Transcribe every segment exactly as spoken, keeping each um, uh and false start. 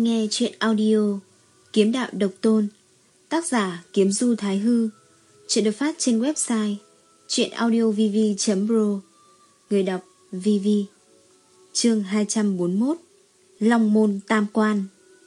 đang nghe chuyện audio Kiếm Đạo Độc Tôn, tác giả Kiếm Du Thái Hư. Chuyện được phát trên website chuyenaudiovv chấm pro. Người đọc Vivi. Chương hai trăm bốn mươi mốt. Long môn tam quan.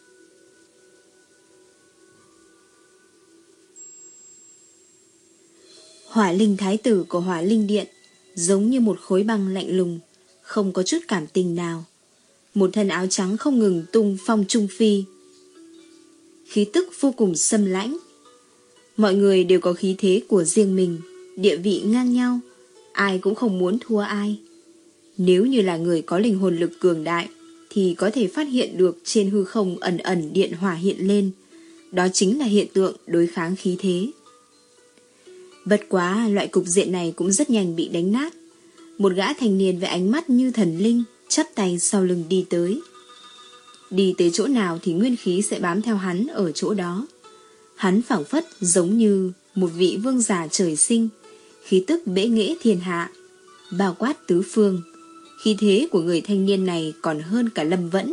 Hỏa linh thái tử của Hỏa linh điện giống như một khối băng lạnh lùng, không có chút cảm tình nào. Một thân áo trắng không ngừng tung phong trung phi, khí tức vô cùng xâm lãnh. Mọi người đều có khí thế của riêng mình, địa vị ngang nhau, ai cũng không muốn thua ai. Nếu như là người có linh hồn lực cường đại thì có thể phát hiện được trên hư không ẩn ẩn điện hỏa hiện lên. Đó chính là hiện tượng đối kháng khí thế. Bất quá loại cục diện này cũng rất nhanh bị đánh nát. Một gã thanh niên với ánh mắt như thần linh chắp tay sau lưng đi tới. Đi tới chỗ nào thì nguyên khí sẽ bám theo hắn ở chỗ đó. Hắn phảng phất giống như một vị vương giả trời sinh, khí tức bẽ nghễ thiên hạ, bao quát tứ phương. Khí thế của người thanh niên này còn hơn cả Lâm Vẫn.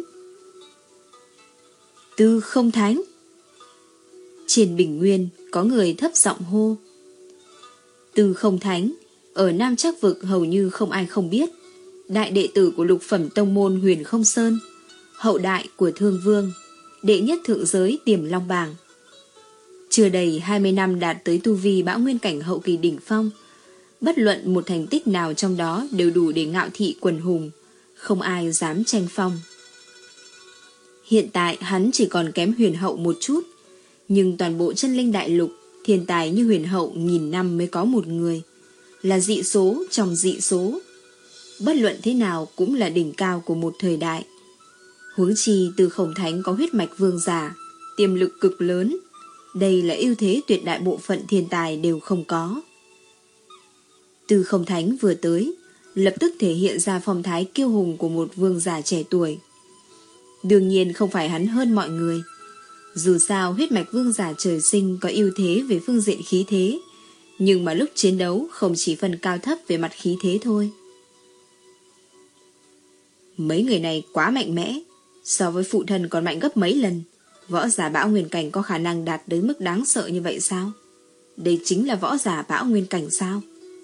Tư Không Thánh. Trên bình nguyên có người thấp giọng hô. Tư Không Thánh ở Nam Trác Vực hầu như không ai không biết. Đại đệ tử của lục phẩm tông môn Huyền Không Sơn, hậu đại của Thương Vương, đệ nhất thượng giới Tiềm Long Bảng. Chưa đầy hai mươi năm đạt tới tu vi bão nguyên cảnh hậu kỳ đỉnh phong. Bất luận một thành tích nào trong đó đều đủ để ngạo thị quần hùng, không ai dám tranh phong. Hiện tại hắn chỉ còn kém Huyền Hậu một chút, nhưng toàn bộ chân linh đại lục, thiên tài như Huyền Hậu nghìn năm mới có một người, là dị số trong dị số. Bất luận thế nào cũng là đỉnh cao của một thời đại. Huống chi Tư Không Thánh có huyết mạch vương giả, tiềm lực cực lớn. Đây là ưu thế tuyệt đại bộ phận thiên tài đều không có. Tư Không Thánh vừa tới, lập tức thể hiện ra phong thái kiêu hùng của một vương giả trẻ tuổi. Đương nhiên không phải hắn hơn mọi người. Dù sao huyết mạch vương giả trời sinh có ưu thế về phương diện khí thế, nhưng mà lúc chiến đấu không chỉ phần cao thấp về mặt khí thế thôi. Mấy người này quá mạnh mẽ, so với phụ thân còn mạnh gấp mấy lần. Võ giả bão nguyên cảnh có khả năng đạt đến mức đáng sợ như vậy sao? Đây chính là võ giả bão nguyên cảnh sao?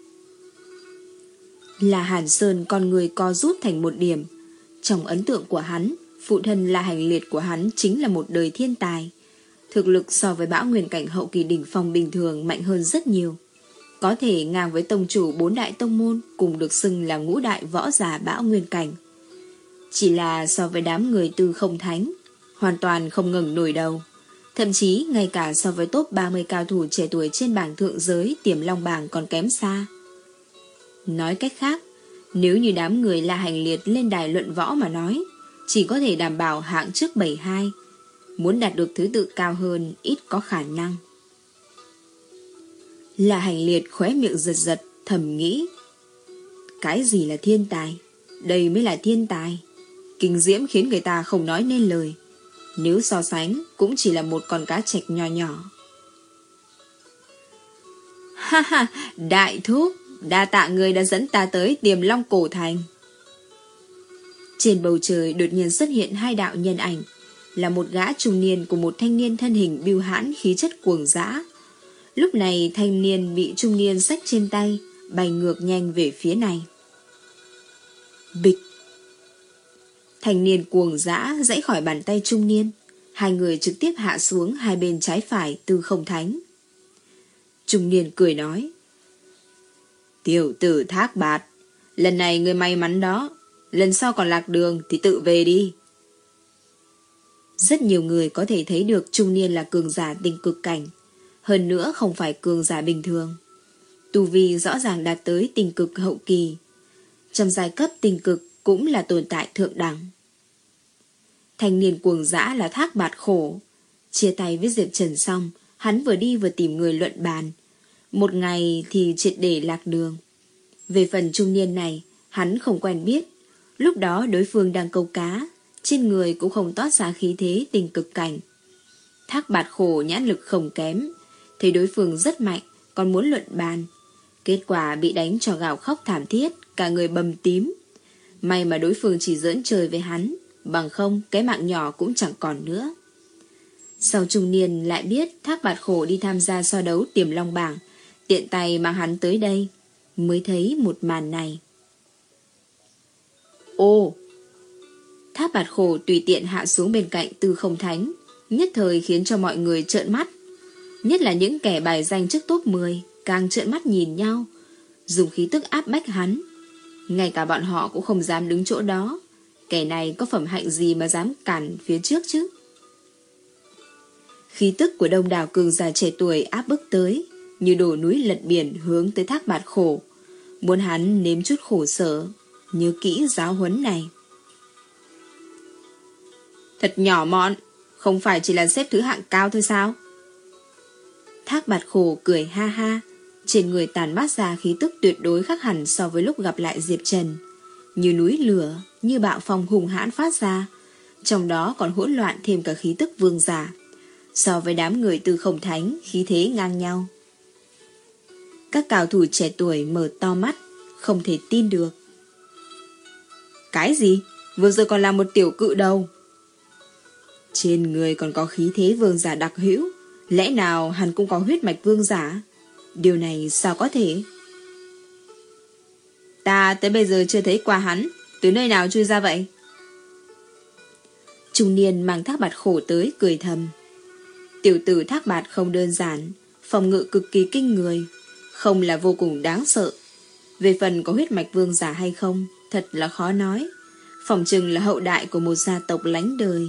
Là Hàn Sơn con người co rút thành một điểm. Trong ấn tượng của hắn, phụ thân là Hành Liệt của hắn chính là một đời thiên tài. Thực lực so với bão nguyên cảnh hậu kỳ đỉnh phong bình thường mạnh hơn rất nhiều. Có thể ngang với tông chủ bốn đại tông môn, cùng được xưng là ngũ đại võ giả bão nguyên cảnh. Chỉ là so với đám người Tư Không Thánh, hoàn toàn không ngẩng nổi đầu. Thậm chí ngay cả so với top ba mươi cao thủ trẻ tuổi trên bảng thượng giới Tiềm Long Bảng còn kém xa. Nói cách khác, nếu như đám người La Hành Liệt lên đài luận võ mà nói, chỉ có thể đảm bảo hạng trước bảy hai. Muốn đạt được thứ tự cao hơn ít có khả năng. La Hành Liệt khóe miệng giật giật, thầm nghĩ. Cái gì là thiên tài? Đây mới là thiên tài. Kinh diễm khiến người ta không nói nên lời. Nếu so sánh cũng chỉ là một con cá trạch nho nhỏ. Ha ha, đại thúc, đa tạ người đã dẫn ta tới Tiềm Long cổ thành. Trên bầu trời đột nhiên xuất hiện hai đạo nhân ảnh, là một gã trung niên của một thanh niên thân hình bưu hãn khí chất cuồng dã. Lúc này thanh niên bị trung niên xách trên tay, bay ngược nhanh về phía này. Bịch. Thanh niên cuồng dã giãy khỏi bàn tay trung niên, hai người trực tiếp hạ xuống hai bên trái phải Tư Không Thánh. Trung niên cười nói. Tiểu tử Thác Bạt, lần này ngươi may mắn đó, lần sau còn lạc đường thì tự về đi. Rất nhiều người có thể thấy được trung niên là cường giả tình cực cảnh, hơn nữa không phải cường giả bình thường. Tu vi rõ ràng đạt tới tình cực hậu kỳ, trong giai cấp tình cực cũng là tồn tại thượng đẳng. Thanh niên cuồng dã là Thác Bạt khổ. Chia tay với Diệp Trần xong, hắn vừa đi vừa tìm người luận bàn. Một ngày thì triệt để lạc đường. Về phần trung niên này, hắn không quen biết. Lúc đó đối phương đang câu cá, trên người cũng không toát ra khí thế tình cực cảnh. Thác Bạt khổ nhãn lực không kém, thấy đối phương rất mạnh, còn muốn luận bàn. Kết quả bị đánh cho gào khóc thảm thiết, cả người bầm tím. May mà đối phương chỉ giỡn chơi với hắn, bằng không cái mạng nhỏ cũng chẳng còn nữa. Sau trung niên lại biết Thác Bạt Khổ đi tham gia so đấu Tiềm Long bảng, tiện tay mang hắn tới đây, mới thấy một màn này. Ô! Thác Bạt Khổ tùy tiện hạ xuống bên cạnh Tư Không Thánh, nhất thời khiến cho mọi người trợn mắt. Nhất là những kẻ bài danh trước top mười càng trợn mắt nhìn nhau, dùng khí tức áp bách hắn. Ngay cả bọn họ cũng không dám đứng chỗ đó. Kẻ này có phẩm hạnh gì mà dám cản phía trước chứ? Khí tức của đông đảo cường giả trẻ tuổi áp bức tới, như đổ núi lật biển hướng tới Thác Bạt Khổ, muốn hắn nếm chút khổ sở. Nhớ kỹ giáo huấn này. Thật nhỏ mọn, không phải chỉ là xếp thứ hạng cao thôi sao? Thác Bạt Khổ cười ha ha, trên người tàn mát ra khí tức tuyệt đối khác hẳn so với lúc gặp lại Diệp Trần. Như núi lửa, như bạo phong hùng hãn phát ra, trong đó còn hỗn loạn thêm cả khí tức vương giả. So với đám người Tư Không Thánh, khí thế ngang nhau. Các cao thủ trẻ tuổi mở to mắt, không thể tin được. Cái gì? Vừa rồi còn là một tiểu cự đầu. Trên người còn có khí thế vương giả đặc hữu, lẽ nào hắn cũng có huyết mạch vương giả? Điều này sao có thể? Ta tới bây giờ chưa thấy qua hắn, từ nơi nào chui ra vậy? Trung niên mang Thác Bạt Khổ tới cười thầm. Tiểu tử Thác Bạt không đơn giản, phòng ngự cực kỳ kinh người, không là vô cùng đáng sợ. Về phần có huyết mạch vương giả hay không, thật là khó nói. Phỏng chừng là hậu đại của một gia tộc lánh đời.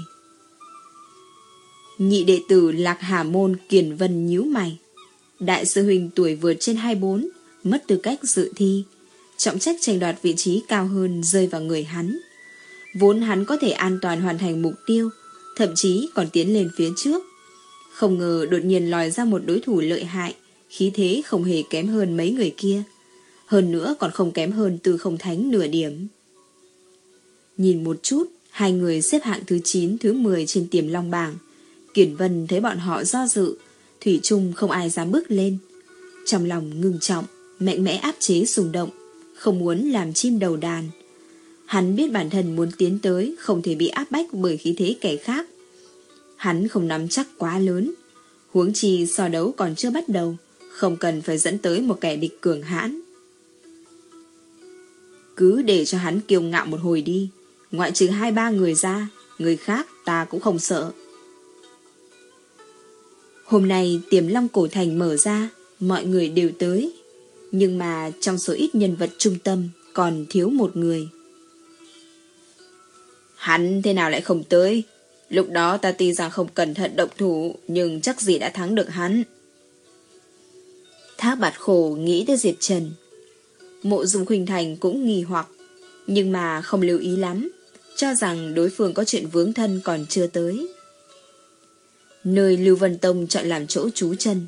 Nhị đệ tử Lạc Hà Môn Kiền Vân nhíu mày. Đại sư huynh tuổi vượt trên hai mươi bốn, mất tư cách dự thi, trọng trách tranh đoạt vị trí cao hơn rơi vào người hắn. Vốn hắn có thể an toàn hoàn thành mục tiêu, thậm chí còn tiến lên phía trước. Không ngờ đột nhiên lòi ra một đối thủ lợi hại, khí thế không hề kém hơn mấy người kia. Hơn nữa còn không kém hơn Tư Không Thánh nửa điểm. Nhìn một chút, hai người xếp hạng thứ chín, thứ mười trên Tiềm Long bảng. Kiền Vân thấy bọn họ do dự, thủy chung không ai dám bước lên. Trong lòng ngưng trọng, mạnh mẽ áp chế xung động, không muốn làm chim đầu đàn. Hắn biết bản thân muốn tiến tới không thể bị áp bách bởi khí thế kẻ khác. Hắn không nắm chắc quá lớn, huống chi so đấu còn chưa bắt đầu, không cần phải dẫn tới một kẻ địch cường hãn. Cứ để cho hắn kiêu ngạo một hồi đi, ngoại trừ hai ba người ra, người khác ta cũng không sợ. Hôm nay Tiềm Long cổ thành mở ra, mọi người đều tới, nhưng mà trong số ít nhân vật trung tâm còn thiếu một người. Hắn thế nào lại không tới? Lúc đó ta tin rằng không cẩn thận động thủ, nhưng chắc gì đã thắng được hắn. Thác Bạt Khổ nghĩ tới Diệp Trần. Mộ Dung Khuynh Thành cũng nghi hoặc, nhưng mà không lưu ý lắm, cho rằng đối phương có chuyện vướng thân còn chưa tới. Nơi Lưu Vân Tông chọn làm chỗ trú chân.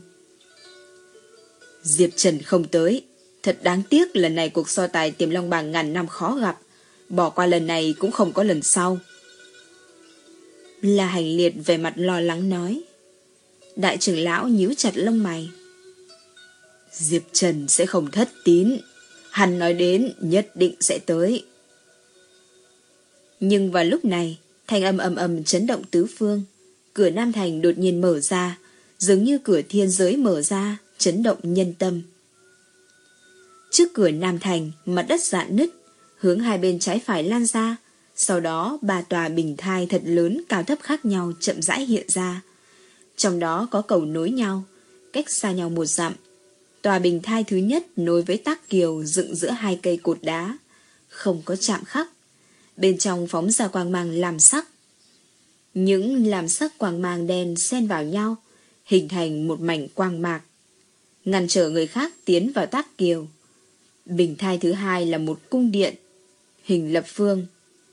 Diệp Trần không tới, thật đáng tiếc. Lần này cuộc so tài Tiềm Long bảng ngàn năm khó gặp, bỏ qua lần này cũng không có lần sau. La Hành Liệt về mặt lo lắng nói. Đại trưởng lão nhíu chặt lông mày. Diệp Trần sẽ không thất tín, hắn nói đến nhất định sẽ tới. Nhưng vào lúc này, thanh âm ầm ầm chấn động tứ phương. Cửa Nam Thành đột nhiên mở ra, giống như cửa thiên giới mở ra, chấn động nhân tâm. Trước cửa Nam Thành, mặt đất rạn nứt, hướng hai bên trái phải lan ra. Sau đó ba tòa bình thai thật lớn cao thấp khác nhau chậm rãi hiện ra. Trong đó có cầu nối nhau, cách xa nhau một dặm. Tòa bình thai thứ nhất nối với tác kiều dựng giữa hai cây cột đá, không có chạm khắc. Bên trong phóng ra quang mang làm sắc. Những làm sắc quang mang đen xen vào nhau, hình thành một mảnh quang mạc, ngăn trở người khác tiến vào tác kiều. Bình thai thứ hai là một cung điện, hình lập phương.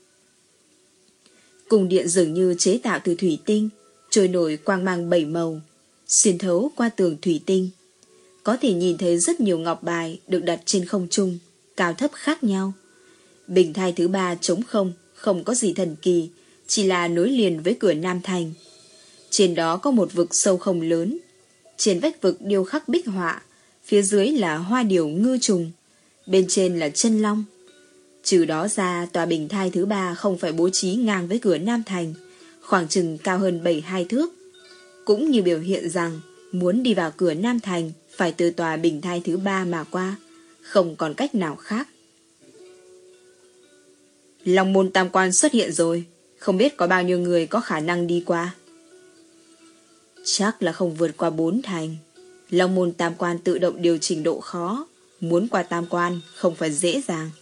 Cung điện dường như chế tạo từ thủy tinh, trôi nổi quang mang bảy màu, xuyên thấu qua tường thủy tinh. Có thể nhìn thấy rất nhiều ngọc bài được đặt trên không trung, cao thấp khác nhau. Bình thai thứ ba trống không, không có gì thần kỳ, chỉ là nối liền với cửa Nam Thành. Trên đó có một vực sâu không lớn. Trên vách vực điêu khắc bích họa, phía dưới là hoa điểu ngư trùng, bên trên là chân long. Trừ đó ra, tòa bình thai thứ ba không phải bố trí ngang với cửa Nam Thành, khoảng chừng cao hơn bảy hai thước. Cũng như biểu hiện rằng, muốn đi vào cửa Nam Thành phải từ tòa bình thai thứ ba mà qua, không còn cách nào khác. Long môn tam quan xuất hiện rồi, không biết có bao nhiêu người có khả năng đi qua. Chắc là không vượt qua bốn thành. Long môn tam quan tự động điều chỉnh độ khó, muốn qua tam quan không phải dễ dàng.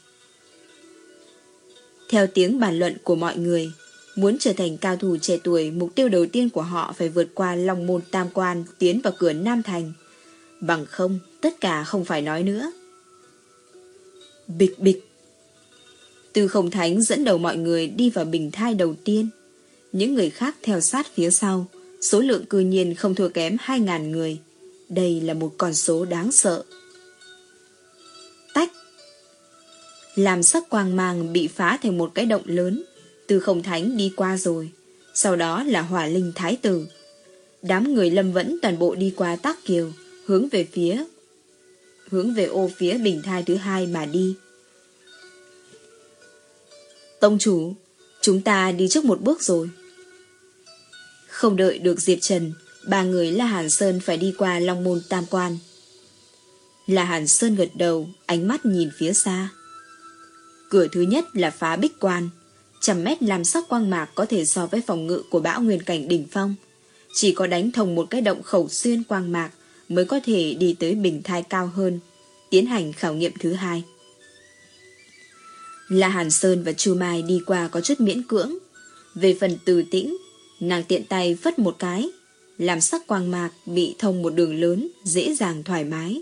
Theo tiếng bàn luận của mọi người, muốn trở thành cao thủ trẻ tuổi, mục tiêu đầu tiên của họ phải vượt qua Long môn tam quan tiến vào cửa Nam Thành. Bằng không, tất cả không phải nói nữa. Bịch bịch. Tư Không Thánh dẫn đầu mọi người đi vào bình thai đầu tiên. Những người khác theo sát phía sau, số lượng cư nhiên không thua kém hai ngàn người. Đây là một con số đáng sợ. Tách. Làm sắc quang mang bị phá thành một cái động lớn. Tư Không Thánh đi qua rồi. Sau đó là Hỏa Linh Thái Tử. Đám người Lâm Vẫn toàn bộ đi qua Tác Kiều, hướng về phía hướng về ô phía bình thai thứ hai mà đi. Tông chủ, chúng ta đi trước một bước rồi. Không đợi được Diệp Trần, ba người La Hàn Sơn phải đi qua Long môn tam quan. La Hàn Sơn gật đầu, ánh mắt nhìn phía xa. Cửa thứ nhất là phá bích quan, trăm mét làm sắc quang mạc có thể so với phòng ngự của bão nguyên cảnh đỉnh phong. Chỉ có đánh thông một cái động khẩu xuyên quang mạc mới có thể đi tới bình thai cao hơn, tiến hành khảo nghiệm thứ hai. La Hàn Sơn và Chu Mai đi qua có chút miễn cưỡng. Về phần Từ Tĩnh, nàng tiện tay phất một cái, làm sắc quang mạc bị thông một đường lớn, dễ dàng thoải mái.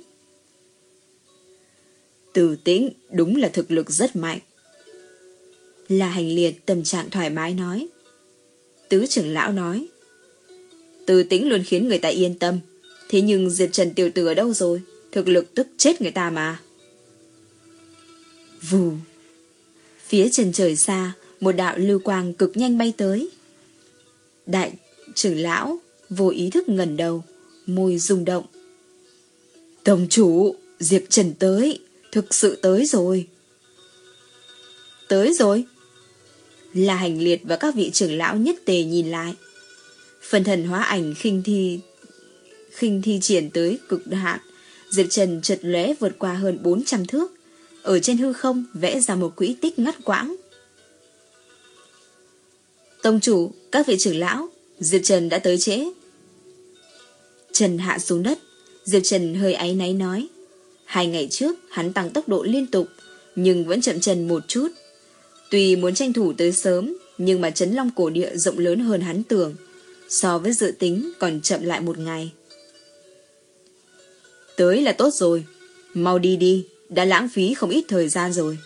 Từ Tĩnh đúng là thực lực rất mạnh. La Hành Liệt tâm trạng thoải mái nói. Tứ trưởng lão nói. Từ Tĩnh luôn khiến người ta yên tâm. Thế nhưng Diệp Trần tiểu tử ở đâu rồi? Thực lực tức chết người ta mà. Vù. Phía chân trời xa, một đạo lưu quang cực nhanh bay tới. Đại trưởng lão vô ý thức ngẩng đầu, môi rung động. Tông chủ, Diệp Trần tới, thực sự tới rồi. Tới rồi. La Hành Liệt và các vị trưởng lão nhất tề nhìn lại. Phần thần hóa ảnh khinh thi khinh thi triển tới cực hạn, Diệp Trần chợt lóe vượt qua hơn bốn trăm thước, ở trên hư không vẽ ra một quỹ tích ngắt quãng. Tông chủ, các vị trưởng lão, Diệp Trần đã tới trễ. Trần hạ xuống đất, Diệp Trần hơi áy náy nói. Hai ngày trước hắn tăng tốc độ liên tục, nhưng vẫn chậm chân một chút. Tuy muốn tranh thủ tới sớm, nhưng mà Trấn Long cổ địa rộng lớn hơn hắn tưởng, so với dự tính còn chậm lại một ngày. Tới là tốt rồi, mau đi đi, đã lãng phí không ít thời gian rồi.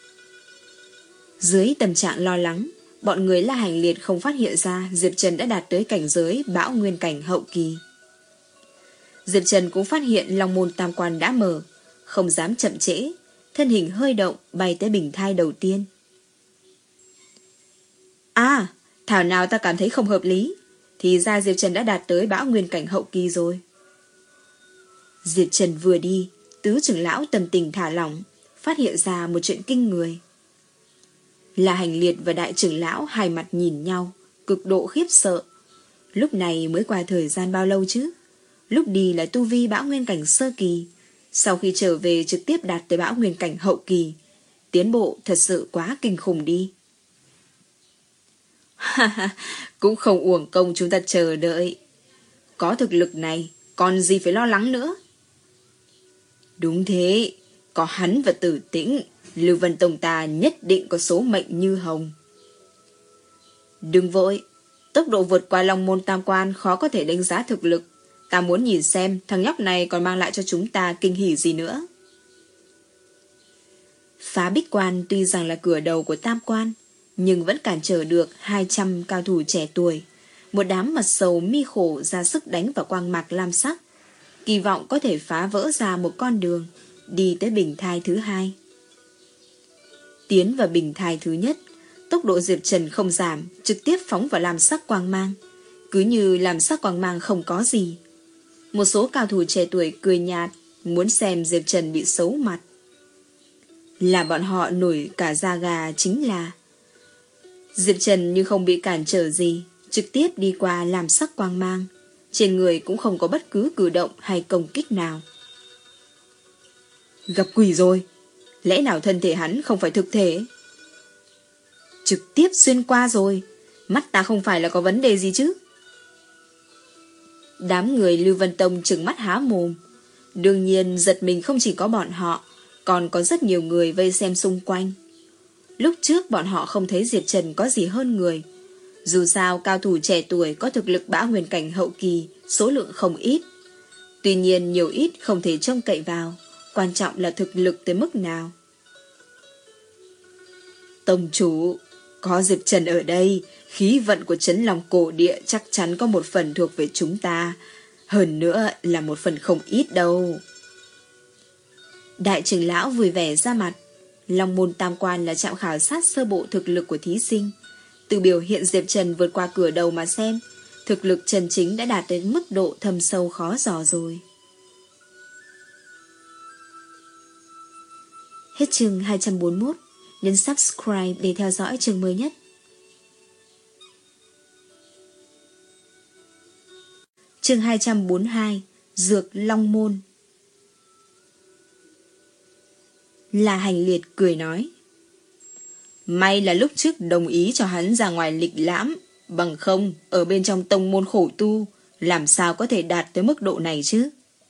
Dưới tâm trạng lo lắng, bọn người La Hành Liệt không phát hiện ra Diệp Trần đã đạt tới cảnh giới bão nguyên cảnh hậu kỳ. Diệp Trần cũng phát hiện Long môn tam quan đã mở, không dám chậm trễ, thân hình hơi động bay tới bình thai đầu tiên. À, thảo nào ta cảm thấy không hợp lý, thì ra Diệp Trần đã đạt tới bão nguyên cảnh hậu kỳ rồi. Diệp Trần vừa đi, tứ trưởng lão tâm tình thả lỏng, phát hiện ra một chuyện kinh người. La Hành Liệt và đại trưởng lão hai mặt nhìn nhau, cực độ khiếp sợ. Lúc này mới qua thời gian bao lâu chứ? Lúc đi là tu vi bão nguyên cảnh sơ kỳ, sau khi trở về trực tiếp đạt tới bão nguyên cảnh hậu kỳ. Tiến bộ thật sự quá kinh khủng đi. Cũng không uổng công chúng ta chờ đợi. Có thực lực này, còn gì phải lo lắng nữa. Đúng thế, có hắn và Tử Tĩnh, Lưu Vân Tông ta nhất định có số mệnh như hồng. Đừng vội, tốc độ vượt qua Long môn tam quan khó có thể đánh giá thực lực. Ta muốn nhìn xem thằng nhóc này còn mang lại cho chúng ta kinh hỉ gì nữa. Phá bích quan tuy rằng là cửa đầu của tam quan, nhưng vẫn cản trở được hai trăm cao thủ trẻ tuổi. Một đám mật sầu mi khổ ra sức đánh vào quang mạc lam sắc, kỳ vọng có thể phá vỡ ra một con đường, đi tới bình thai thứ hai. Tiến vào bình thai thứ nhất, tốc độ Diệp Trần không giảm, trực tiếp phóng vào lam sắc quang mang. Cứ như lam sắc quang mang không có gì. Một số cao thủ trẻ tuổi cười nhạt, muốn xem Diệp Trần bị xấu mặt. Là bọn họ nổi cả da gà chính là Diệp Trần như không bị cản trở gì, trực tiếp đi qua làm sắc quang mang. Trên người cũng không có bất cứ cử động hay công kích nào. Gặp quỷ rồi. Lẽ nào thân thể hắn không phải thực thể? Trực tiếp xuyên qua rồi. Mắt ta không phải là có vấn đề gì chứ? Đám người Lưu Vân Tông trừng mắt há mồm. Đương nhiên giật mình không chỉ có bọn họ, còn có rất nhiều người vây xem xung quanh. Lúc trước bọn họ không thấy Diệp Trần có gì hơn người. Dù sao cao thủ trẻ tuổi có thực lực bão huyền cảnh hậu kỳ, số lượng không ít. Tuy nhiên nhiều ít không thể trông cậy vào, quan trọng là thực lực tới mức nào. Tông chủ, có Diệp Trần ở đây, khí vận của Trấn Long cổ địa chắc chắn có một phần thuộc về chúng ta. Hơn nữa là một phần không ít đâu. Đại trưởng lão vui vẻ ra mặt. Long môn tam quan là trạm khảo sát sơ bộ thực lực của thí sinh. Từ biểu hiện Diệp Trần vượt qua cửa đầu mà xem, thực lực chân chính đã đạt đến mức độ thâm sâu khó dò rồi. Hết chương hai trăm bốn mươi mốt. Nhấn subscribe để theo dõi chương mới nhất. Chương hai trăm bốn mươi hai. Dược Long Môn. La Hành Liệt cười nói: May là lúc trước đồng ý cho hắn ra ngoài lịch lãm, bằng không ở bên trong tông môn khổ tu làm sao có thể đạt tới mức độ này chứ.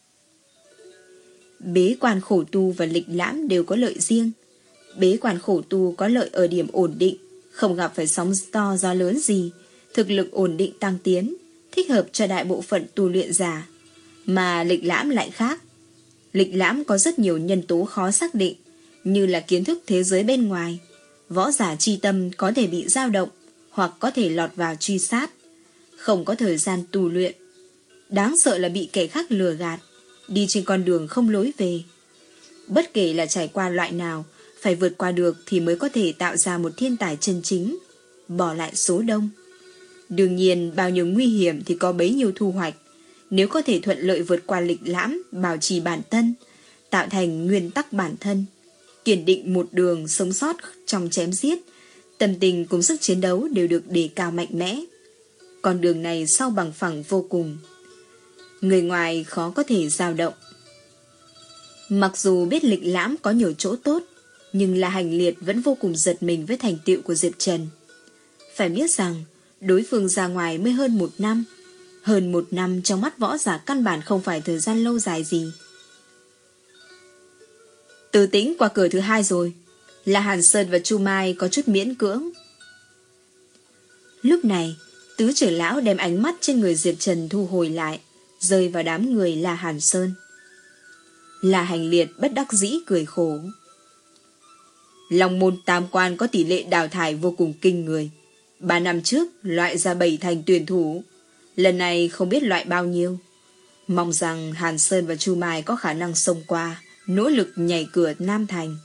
Bế quan khổ tu và lịch lãm đều có lợi riêng. Bế quan khổ tu có lợi ở điểm ổn định, không gặp phải sóng to gió lớn gì, thực lực ổn định tăng tiến, thích hợp cho đại bộ phận tu luyện giả. Mà lịch lãm lại khác. Lịch lãm có rất nhiều nhân tố khó xác định, như là kiến thức thế giới bên ngoài. Võ giả chi tâm có thể bị dao động, hoặc có thể lọt vào truy sát, không có thời gian tu luyện. Đáng sợ là bị kẻ khác lừa gạt, đi trên con đường không lối về. Bất kể là trải qua loại nào, phải vượt qua được thì mới có thể tạo ra một thiên tài chân chính, bỏ lại số đông. Đương nhiên bao nhiêu nguy hiểm thì có bấy nhiêu thu hoạch. Nếu có thể thuận lợi vượt qua lịch lãm, bảo trì bản thân, tạo thành nguyên tắc bản thân, kiên định một đường sống sót trong chém giết, tâm tình cùng sức chiến đấu đều được đề cao mạnh mẽ. Con đường này sau bằng phẳng vô cùng, người ngoài khó có thể dao động. Mặc dù biết lịch lãm có nhiều chỗ tốt, nhưng La Hành Liệt vẫn vô cùng giật mình với thành tựu của Diệp Trần. Phải biết rằng đối phương ra ngoài mới hơn một năm. Hơn một năm trong mắt võ giả căn bản không phải thời gian lâu dài gì. Từ Tĩnh qua cửa thứ hai rồi. Là Hàn Sơn và Chu Mai có chút miễn cưỡng. Lúc này tứ trưởng lão đem ánh mắt trên người Diệp Trần thu hồi lại, rơi vào đám người La Hàn Sơn. La Hành Liệt bất đắc dĩ cười khổ. Long môn tam quan có tỷ lệ đào thải vô cùng kinh người. Ba năm trước loại ra bảy thành tuyển thủ, lần này không biết loại bao nhiêu. Mong rằng Hàn Sơn và Chu Mai có khả năng xông qua, nỗ lực nhảy cửa Nam Thành.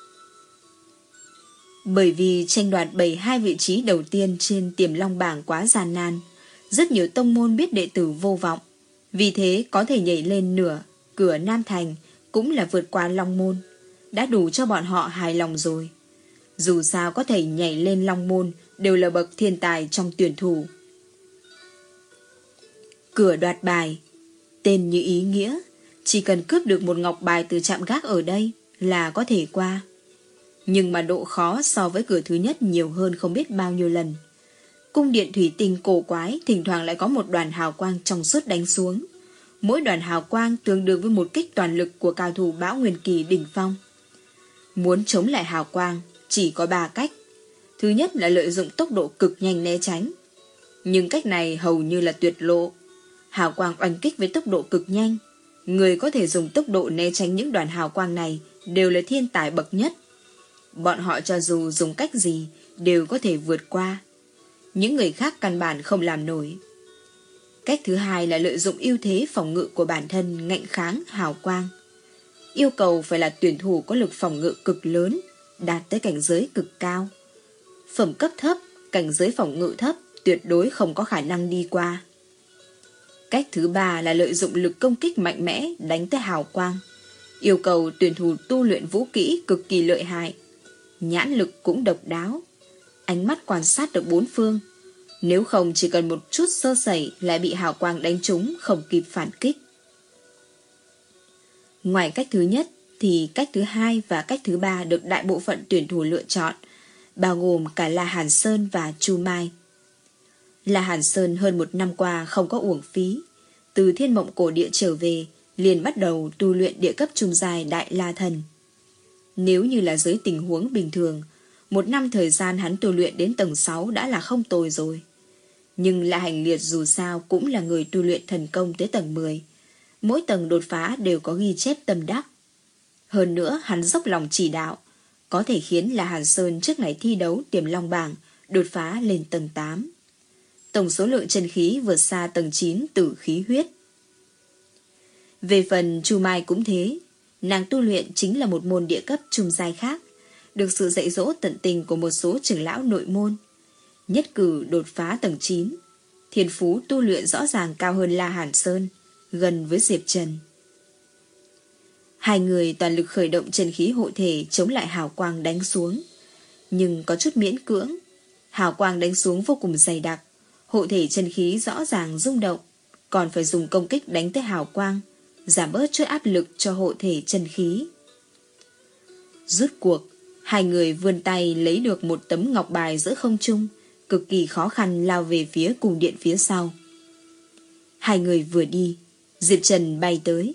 Bởi vì tranh đoạt bảy hai vị trí đầu tiên trên Tiềm Long bảng quá gian nan, rất nhiều tông môn biết đệ tử vô vọng, vì thế có thể nhảy lên nửa cửa Nam Thành cũng là vượt qua Long môn, đã đủ cho bọn họ hài lòng rồi. Dù sao có thể nhảy lên Long môn đều là bậc thiên tài trong tuyển thủ. Cửa đoạt bài, tên như ý nghĩa, chỉ cần cướp được một ngọc bài từ trạm gác ở đây là có thể qua. Nhưng mà độ khó so với cửa thứ nhất nhiều hơn không biết bao nhiêu lần. Cung điện thủy tinh cổ quái thỉnh thoảng lại có một đoàn hào quang trong suốt đánh xuống. Mỗi đoàn hào quang tương đương với một kích toàn lực của cao thủ Bão Nguyên Kỳ đỉnh phong. Muốn chống lại hào quang chỉ có ba cách. Thứ nhất là lợi dụng tốc độ cực nhanh né tránh. Nhưng cách này hầu như là tuyệt lộ. Hào quang oanh kích với tốc độ cực nhanh. Người có thể dùng tốc độ né tránh những đoàn hào quang này đều là thiên tài bậc nhất. Bọn họ cho dù dùng cách gì đều có thể vượt qua. Những người khác căn bản không làm nổi. Cách thứ hai là lợi dụng ưu thế phòng ngự của bản thân ngạnh kháng hào quang. Yêu cầu phải là tuyển thủ có lực phòng ngự cực lớn, đạt tới cảnh giới cực cao. Phẩm cấp thấp, cảnh giới phòng ngự thấp tuyệt đối không có khả năng đi qua. Cách thứ ba là lợi dụng lực công kích mạnh mẽ đánh tới hào quang. Yêu cầu tuyển thủ tu luyện vũ kỹ cực kỳ lợi hại, nhãn lực cũng độc đáo, ánh mắt quan sát được bốn phương. Nếu không chỉ cần một chút sơ sẩy lại bị hào quang đánh trúng, không kịp phản kích. Ngoài cách thứ nhất thì cách thứ hai và cách thứ ba được đại bộ phận tuyển thủ lựa chọn, bao gồm cả La Hàn Sơn và Chu Mai. La Hàn Sơn hơn một năm qua không có uổng phí, từ Thiên Mộng Cổ Địa trở về liền bắt đầu tu luyện địa cấp trung giai Đại La Thần. Nếu như là dưới tình huống bình thường, một năm thời gian hắn tu luyện đến tầng sáu đã là không tồi rồi. Nhưng La Hành Liệt dù sao cũng là người tu luyện thần công tới tầng mười. Mỗi tầng đột phá đều có ghi chép tâm đắc. Hơn nữa hắn dốc lòng chỉ đạo, có thể khiến La Hàn Sơn trước ngày thi đấu Tiềm Long bảng đột phá lên tầng tám. Tổng số lượng chân khí vượt xa tầng chín tử khí huyết. Về phần Chu Mai cũng thế, nàng tu luyện chính là một môn địa cấp trung giai khác, được sự dạy dỗ tận tình của một số trưởng lão nội môn. Nhất cử đột phá tầng chín, thiên phú tu luyện rõ ràng cao hơn La Hàn Sơn, gần với Diệp Trần. Hai người toàn lực khởi động chân khí hộ thể chống lại hào quang đánh xuống, nhưng có chút miễn cưỡng. Hào quang đánh xuống vô cùng dày đặc, hộ thể chân khí rõ ràng rung động, còn phải dùng công kích đánh tới hào quang, giảm bớt chút áp lực cho hộ thể chân khí. Rút cuộc, hai người vươn tay lấy được một tấm ngọc bài giữa không trung, cực kỳ khó khăn lao về phía cung điện phía sau. Hai người vừa đi, Diệp Trần bay tới.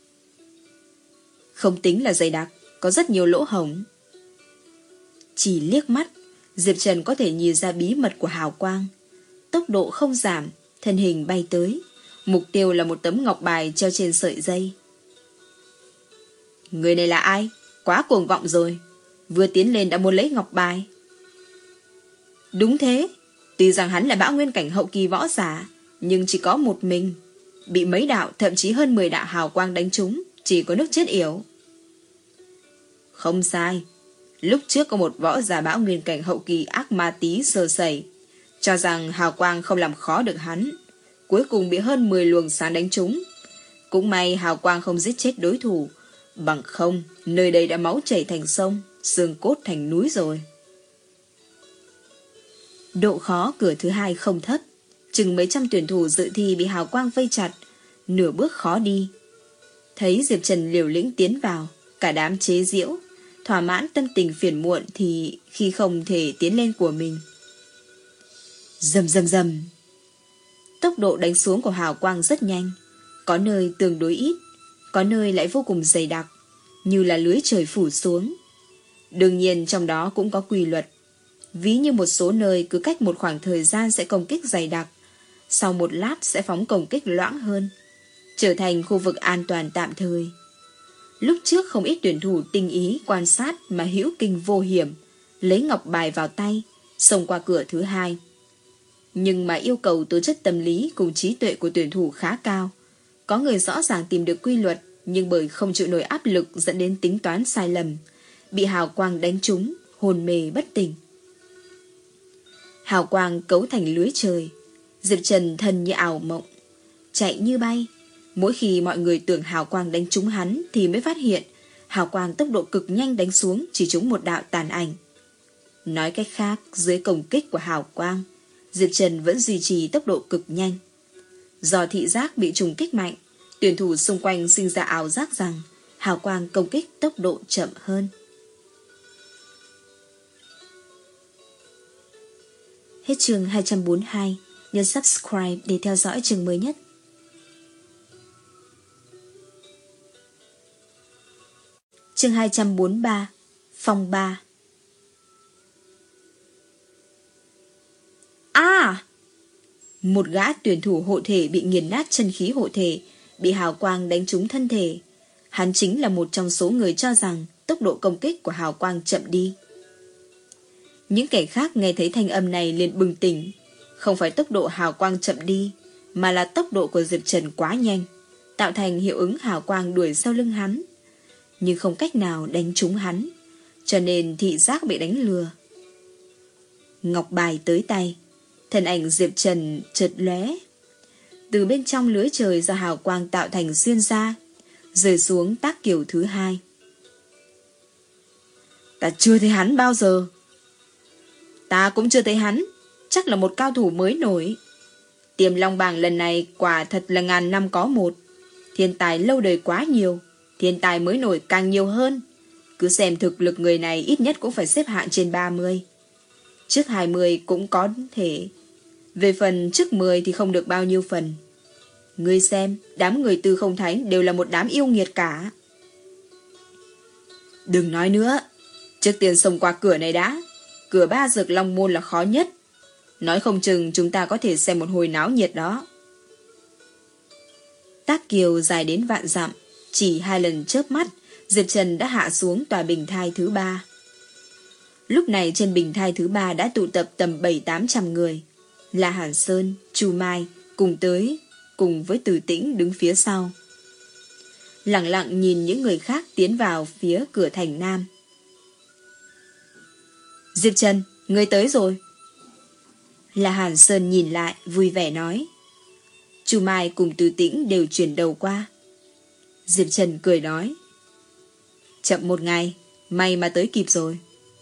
Không tính là dày đặc, có rất nhiều lỗ hổng. Chỉ liếc mắt, Diệp Trần có thể nhìn ra bí mật của hào quang. Tốc độ không giảm, thân hình bay tới. Mục tiêu là một tấm ngọc bài treo trên sợi dây. Người này là ai? Quá cuồng vọng rồi. Vừa tiến lên đã muốn lấy ngọc bài. Đúng thế. Tuy rằng hắn là bão nguyên cảnh hậu kỳ võ giả, nhưng chỉ có một mình. Bị mấy đạo, thậm chí hơn mười đạo hào quang đánh trúng, chỉ có nước chết yểu. Không sai. Lúc trước có một võ giả bão nguyên cảnh hậu kỳ ác ma tí sơ sẩy, cho rằng hào quang không làm khó được hắn, cuối cùng bị hơn mười luồng sáng đánh trúng. Cũng may hào quang không giết chết đối thủ, bằng không nơi đây đã máu chảy thành sông, xương cốt thành núi rồi. Độ khó cửa thứ hai không thấp, chừng mấy trăm tuyển thủ dự thi bị hào quang vây chặt, nửa bước khó đi. Thấy Diệp Trần liều lĩnh tiến vào, cả đám chế giễu, thỏa mãn tâm tình phiền muộn thì khi không thể tiến lên của mình. Rầm rầm rầm. Tốc độ đánh xuống của hào quang rất nhanh, có nơi tương đối ít, có nơi lại vô cùng dày đặc, như là lưới trời phủ xuống. Đương nhiên trong đó cũng có quy luật. Ví như một số nơi cứ cách một khoảng thời gian sẽ công kích dày đặc, sau một lát sẽ phóng công kích loãng hơn, trở thành khu vực an toàn tạm thời. Lúc trước không ít tuyển thủ tinh ý quan sát mà hữu kinh vô hiểm, lấy ngọc bài vào tay, xông qua cửa thứ hai. Nhưng mà yêu cầu tố chất tâm lý cùng trí tuệ của tuyển thủ khá cao. Có người rõ ràng tìm được quy luật, nhưng bởi không chịu nổi áp lực dẫn đến tính toán sai lầm, bị hào quang đánh trúng, hồn mê bất tỉnh. Hào quang cấu thành lưới trời, Diệp Trần thân như ảo mộng, chạy như bay. Mỗi khi mọi người tưởng hào quang đánh trúng hắn thì mới phát hiện hào quang tốc độ cực nhanh đánh xuống chỉ trúng một đạo tàn ảnh. Nói cách khác, dưới công kích của hào quang, Diệp Trần vẫn duy trì tốc độ cực nhanh. Do thị giác bị trùng kích mạnh, tuyển thủ xung quanh sinh ra ảo giác rằng hào quang công kích tốc độ chậm hơn. Hết chương hai trăm bốn mươi hai, nhấn subscribe để theo dõi chương mới nhất. Chương hai trăm bốn mươi ba, Phòng ba. À! Một gã tuyển thủ hộ thể bị nghiền nát chân khí hộ thể, bị hào quang đánh trúng thân thể. Hắn chính là một trong số người cho rằng tốc độ công kích của hào quang chậm đi. Những kẻ khác nghe thấy thanh âm này liền bừng tỉnh. Không phải tốc độ hào quang chậm đi, mà là tốc độ của Diệp Trần quá nhanh, tạo thành hiệu ứng hào quang đuổi sau lưng hắn, nhưng không cách nào đánh trúng hắn, cho nên thị giác bị đánh lừa. Ngọc bài tới tay, thân ảnh Diệp Trần chợt lóe. Từ bên trong lưới trời do hào quang tạo thành xuyên ra, rơi xuống Tác Kiều thứ hai. Ta chưa thấy hắn bao giờ. Ta cũng chưa thấy hắn, chắc là một cao thủ mới nổi. Tiềm Long Bảng lần này quả thật là ngàn năm có một. Thiên tài lâu đời quá nhiều, thiên tài mới nổi càng nhiều hơn. Cứ xem thực lực người này ít nhất cũng phải xếp hạng trên ba mươi. Trước hai mươi cũng có thể. Về phần trước mười thì không được bao nhiêu phần. Ngươi xem, đám người Tư Không Thánh đều là một đám yêu nghiệt cả. Đừng nói nữa, trước tiên xông qua cửa này đã. Cửa Ba Dược Long Môn là khó nhất. Nói không chừng chúng ta có thể xem một hồi náo nhiệt đó. Tác Kiều dài đến vạn dặm, chỉ hai lần chớp mắt, Diệp Trần đã hạ xuống tòa bình thai thứ ba. Lúc này trên bình thai thứ ba đã tụ tập tầm bảy tám trăm người. Là Hàn Sơn, Chu Mai cùng tới, cùng với Từ Tĩnh đứng phía sau. Lặng lặng nhìn những người khác tiến vào phía cửa thành Nam. Diệp Trần, ngươi tới rồi. Là Hàn Sơn nhìn lại, vui vẻ nói. Chu Mai cùng Từ Tĩnh đều chuyển đầu qua. Diệp Trần cười nói. Chậm một ngày, may mà tới kịp rồi.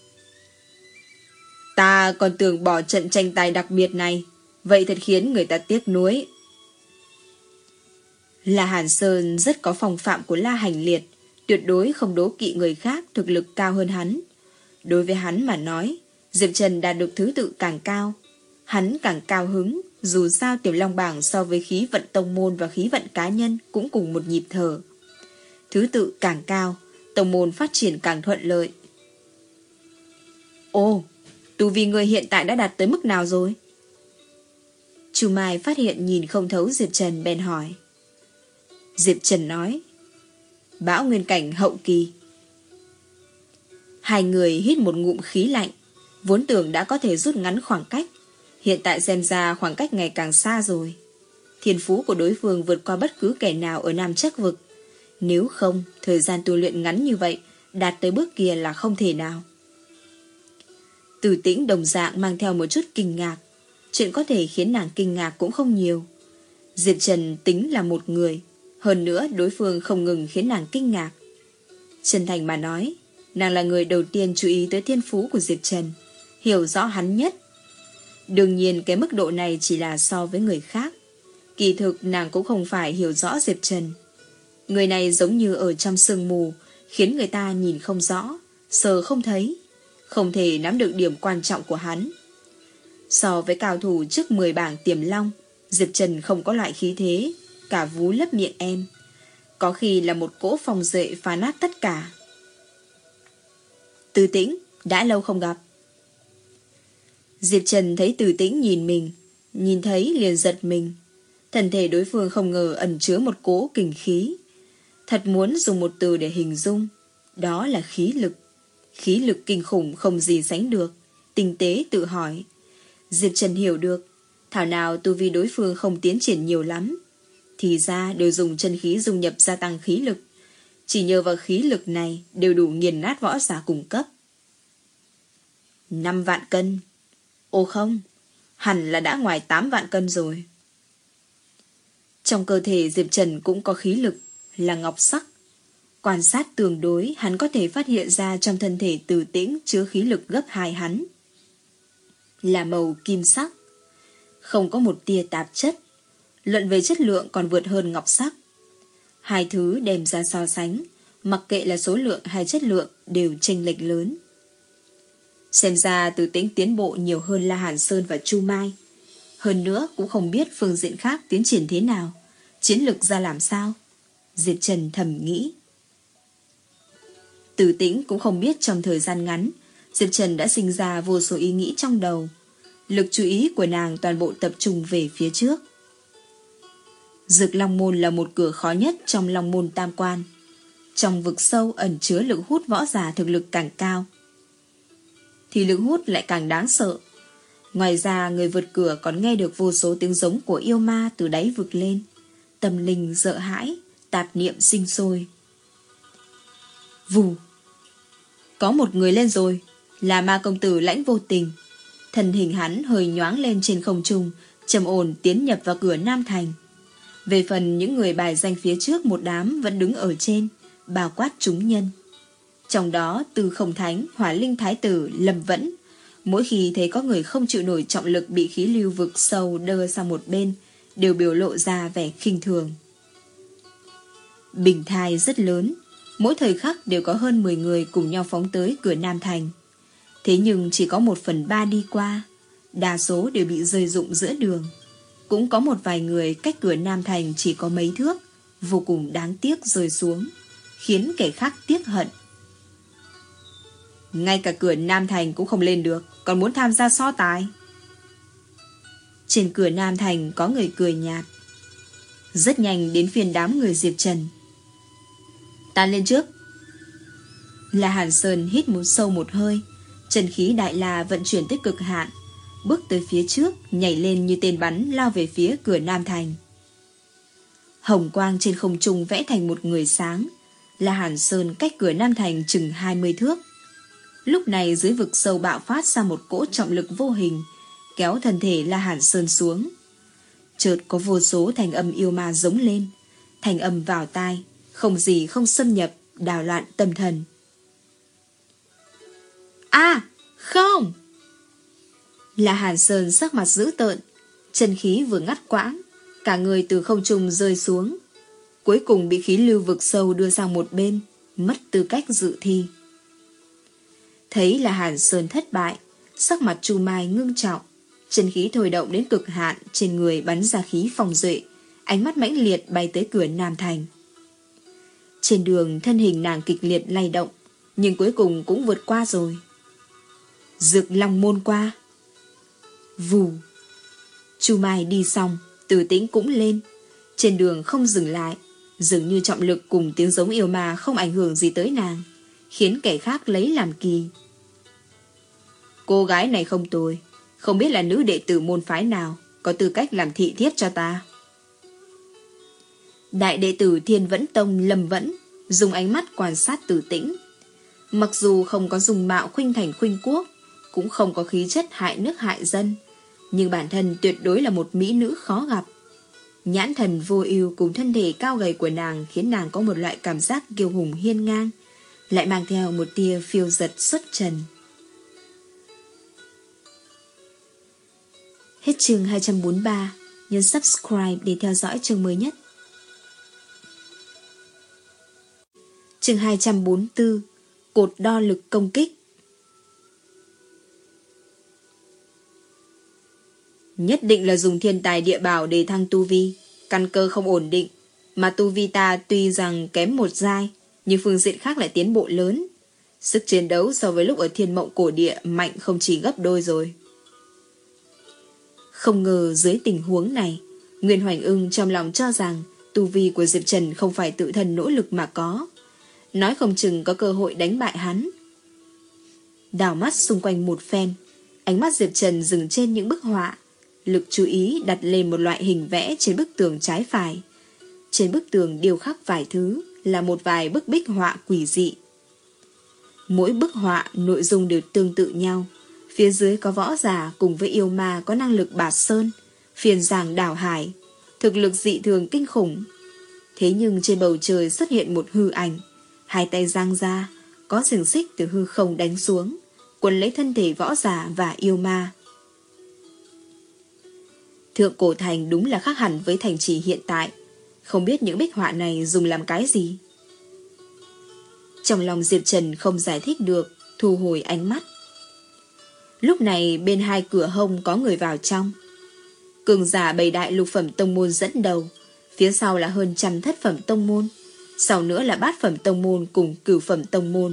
Ta còn tưởng bỏ trận tranh tài đặc biệt này, vậy thật khiến người ta tiếc nuối. La Hàn Sơn rất có phong phạm của La Hành Liệt, tuyệt đối không đố kỵ người khác thực lực cao hơn hắn. Đối với hắn mà nói, Diệp Trần đạt được thứ tự càng cao, hắn càng cao hứng, dù sao Tiểu Long Bảng so với khí vận tông môn và khí vận cá nhân cũng cùng một nhịp thở. Thứ tự càng cao, tông môn phát triển càng thuận lợi. Ồ, tu vi người hiện tại đã đạt tới mức nào rồi? Chu Mai phát hiện nhìn không thấu Diệp Trần bèn hỏi. Diệp Trần nói. Bão nguyên cảnh hậu kỳ. Hai người hít một ngụm khí lạnh, vốn tưởng đã có thể rút ngắn khoảng cách. Hiện tại xem ra khoảng cách ngày càng xa rồi. Thiên phú của đối phương vượt qua bất cứ kẻ nào ở Nam Trắc Vực. Nếu không, thời gian tu luyện ngắn như vậy, đạt tới bước kia là không thể nào. Từ Tĩnh đồng dạng mang theo một chút kinh ngạc. Chuyện có thể khiến nàng kinh ngạc cũng không nhiều. Diệp Trần tính là một người, hơn nữa đối phương không ngừng khiến nàng kinh ngạc. Chân thành mà nói, nàng là người đầu tiên chú ý tới thiên phú của Diệp Trần, hiểu rõ hắn nhất. Đương nhiên cái mức độ này chỉ là so với người khác. Kỳ thực nàng cũng không phải hiểu rõ Diệp Trần. Người này giống như ở trong sương mù, khiến người ta nhìn không rõ, sờ không thấy, không thể nắm được điểm quan trọng của hắn. So với cao thủ trước mười bảng Tiềm Long, Diệp Trần không có loại khí thế, cả vú lấp miệng em. Có khi là một cỗ phòng duệ phá nát tất cả. Từ Tĩnh, đã lâu không gặp. Diệp Trần thấy Từ Tĩnh nhìn mình, nhìn thấy liền giật mình. Thân thể đối phương không ngờ ẩn chứa một cỗ kình khí. Thật muốn dùng một từ để hình dung, đó là khí lực. Khí lực kinh khủng không gì sánh được. Tinh tế tự hỏi. Diệp Trần hiểu được, thảo nào tu vi đối phương không tiến triển nhiều lắm. Thì ra đều dùng chân khí dung nhập gia tăng khí lực. Chỉ nhờ vào khí lực này đều đủ nghiền nát võ giả cùng cấp. Năm vạn cân. Ồ không, hẳn là đã ngoài tám vạn cân rồi. Trong cơ thể Diệp Trần cũng có khí lực, là ngọc sắc. Quan sát tương đối, hắn có thể phát hiện ra trong thân thể Từ Tĩnh chứa khí lực gấp hai hắn. Là màu kim sắc, không có một tia tạp chất. Luận về chất lượng còn vượt hơn ngọc sắc. Hai thứ đem ra so sánh, mặc kệ là số lượng hay chất lượng đều chênh lệch lớn. Xem ra Từ Tĩnh tiến bộ nhiều hơn La Hàn Sơn và Chu Mai. Hơn nữa cũng không biết phương diện khác tiến triển thế nào, chiến lược ra làm sao. Diệp Trần thầm nghĩ. Từ Tĩnh cũng không biết trong thời gian ngắn, Diệp Trần đã sinh ra vô số ý nghĩ trong đầu. Lực chú ý của nàng toàn bộ tập trung về phía trước. Dược Long Môn là một cửa khó nhất trong Long Môn Tam Quan. Trong vực sâu ẩn chứa lực hút võ giả thực lực càng cao, thì lực hút lại càng đáng sợ. Ngoài ra người vượt cửa còn nghe được vô số tiếng giống của yêu ma từ đáy vực lên. Tâm linh sợ hãi, tạp niệm sinh sôi. Vù! Có một người lên rồi, là ma công tử Lãnh Vô Tình. Thân hình hắn hơi nhoáng lên trên không trung, trầm ổn tiến nhập vào cửa Nam Thành. Về phần những người bài danh phía trước, một đám vẫn đứng ở trên, bao quát chúng nhân. Trong đó Tư Không Thánh, Hỏa Linh Thái Tử, Lâm Vẫn, mỗi khi thấy có người không chịu nổi trọng lực bị khí lưu vực sâu đơ sang một bên, đều biểu lộ ra vẻ khinh thường. Bình Thai rất lớn, mỗi thời khắc đều có hơn mười người cùng nhau phóng tới cửa Nam Thành. Thế nhưng chỉ có một phần ba đi qua, đa số đều bị rơi rụng giữa đường. Cũng có một vài người cách cửa Nam Thành chỉ có mấy thước, vô cùng đáng tiếc rơi xuống, khiến kẻ khác tiếc hận. Ngay cả cửa Nam Thành cũng không lên được, còn muốn tham gia so tài. Trên cửa Nam Thành có người cười nhạt. Rất nhanh đến phiên đám người Diệp Trần. Ta lên trước. La Hàn Sơn hít một sâu một hơi, chân khí đại la vận chuyển tới cực hạn, bước tới phía trước, nhảy lên như tên bắn lao về phía cửa Nam Thành. Hồng quang trên không trung vẽ thành một người sáng. La Hàn Sơn cách cửa Nam Thành chừng hai mươi thước. Lúc này dưới vực sâu bạo phát ra một cỗ trọng lực vô hình, kéo thân thể La Hàn Sơn xuống. Chợt có vô số thành âm yêu ma giống lên, thành âm vào tai, không gì không xâm nhập, đảo loạn tâm thần. À, không! La Hàn Sơn sắc mặt dữ tợn, chân khí vừa ngắt quãng, cả người từ không trung rơi xuống, cuối cùng bị khí lưu vực sâu đưa sang một bên, mất tư cách dự thi. Thấy là Hàn Sơn thất bại, sắc mặt Chu Mai ngưng trọng, chân khí thôi động đến cực hạn, trên người bắn ra khí phòng duệ, ánh mắt mãnh liệt bay tới cửa Nam Thành. Trên đường thân hình nàng kịch liệt lay động, nhưng cuối cùng cũng vượt qua rồi. Dược Long Môn qua. Vù. Chu Mai đi xong, Từ Tĩnh cũng lên. Trên đường không dừng lại, dường như trọng lực cùng tiếng giống yêu ma không ảnh hưởng gì tới nàng, khiến kẻ khác lấy làm kỳ. Cô gái này không tồi, không biết là nữ đệ tử môn phái nào, có tư cách làm thị thiếp cho ta. Đại đệ tử Thiên Vẫn Tông Lâm Vẫn dùng ánh mắt quan sát Từ Tĩnh. Mặc dù không có dùng mạo khuynh thành khuynh quốc, cũng không có khí chất hại nước hại dân, nhưng bản thân tuyệt đối là một mỹ nữ khó gặp. Nhãn thần vô ưu cùng thân thể cao gầy của nàng khiến nàng có một loại cảm giác kiêu hùng hiên ngang, lại mang theo một tia phiêu dật xuất trần. Hết chương hai trăm bốn mươi ba, nhấn subscribe để theo dõi chương mới nhất. Chương hai trăm bốn mươi tư, cột đo lực công kích. Nhất định là dùng thiên tài địa bảo để thăng tu vi, căn cơ không ổn định, mà tu vi ta tuy rằng kém một giai, nhưng phương diện khác lại tiến bộ lớn. Sức chiến đấu so với lúc ở Thiên Mộng Cổ Địa mạnh không chỉ gấp đôi rồi. Không ngờ dưới tình huống này, Nguyên Hoành Ưng trong lòng cho rằng tu vi của Diệp Trần không phải tự thân nỗ lực mà có, nói không chừng có cơ hội đánh bại hắn. Đảo mắt xung quanh một phen, ánh mắt Diệp Trần dừng trên những bức họa, lực chú ý đặt lên một loại hình vẽ trên bức tường trái phải. Trên bức tường điêu khắc vài thứ là một vài bức bích họa quỷ dị. Mỗi bức họa nội dung đều tương tự nhau. Phía dưới có võ giả cùng với yêu ma có năng lực bạt sơn, phiền giảng đảo hải, thực lực dị thường kinh khủng. Thế nhưng trên bầu trời xuất hiện một hư ảnh, hai tay giang ra, có xiềng xích từ hư không đánh xuống, quấn lấy thân thể võ giả và yêu ma. Thượng Cổ Thành đúng là khác hẳn với thành trì hiện tại, không biết những bích họa này dùng làm cái gì. Trong lòng Diệp Trần không giải thích được, thu hồi ánh mắt. Lúc này bên hai cửa hông có người vào trong. Cường giả bảy đại lục phẩm tông môn dẫn đầu, phía sau là hơn trăm thất phẩm tông môn, sau nữa là bát phẩm tông môn cùng cửu phẩm tông môn.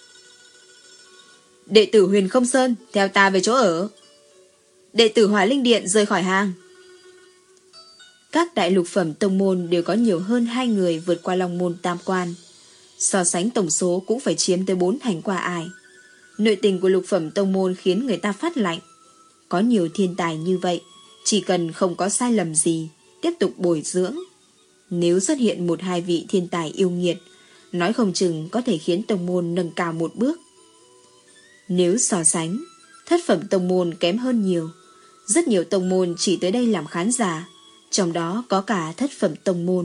Đệ tử Huyền Không Sơn, theo ta về chỗ ở. Đệ tử Hỏa Linh Điện rời khỏi hàng. Các đại lục phẩm tông môn đều có nhiều hơn hai người vượt qua Long Môn tam quan. So sánh tổng số cũng phải chiếm tới bốn thành qua ải. Nội tình của lục phẩm tông môn khiến người ta phát lạnh. Có nhiều thiên tài như vậy, chỉ cần không có sai lầm gì, tiếp tục bồi dưỡng. Nếu xuất hiện một hai vị thiên tài yêu nghiệt, nói không chừng có thể khiến tông môn nâng cao một bước. Nếu so sánh, thất phẩm tông môn kém hơn nhiều. Rất nhiều tông môn chỉ tới đây làm khán giả, trong đó có cả thất phẩm tông môn.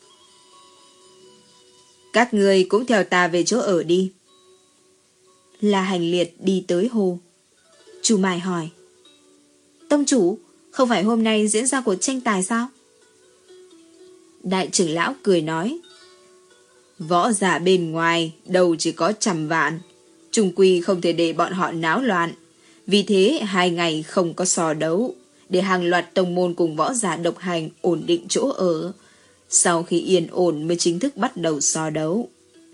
Các người cũng theo ta về chỗ ở đi. La Hành Liệt đi tới hô. Chu Mai hỏi. Tông chủ, không phải hôm nay diễn ra cuộc tranh tài sao? Đại trưởng lão cười nói. Võ giả bên ngoài đâu chỉ có trăm vạn, chung quy không thể để bọn họ náo loạn. Vì thế hai ngày không có so đấu, để hàng loạt tông môn cùng võ giả độc hành ổn định chỗ ở. Sau khi yên ổn mới chính thức bắt đầu so đấu.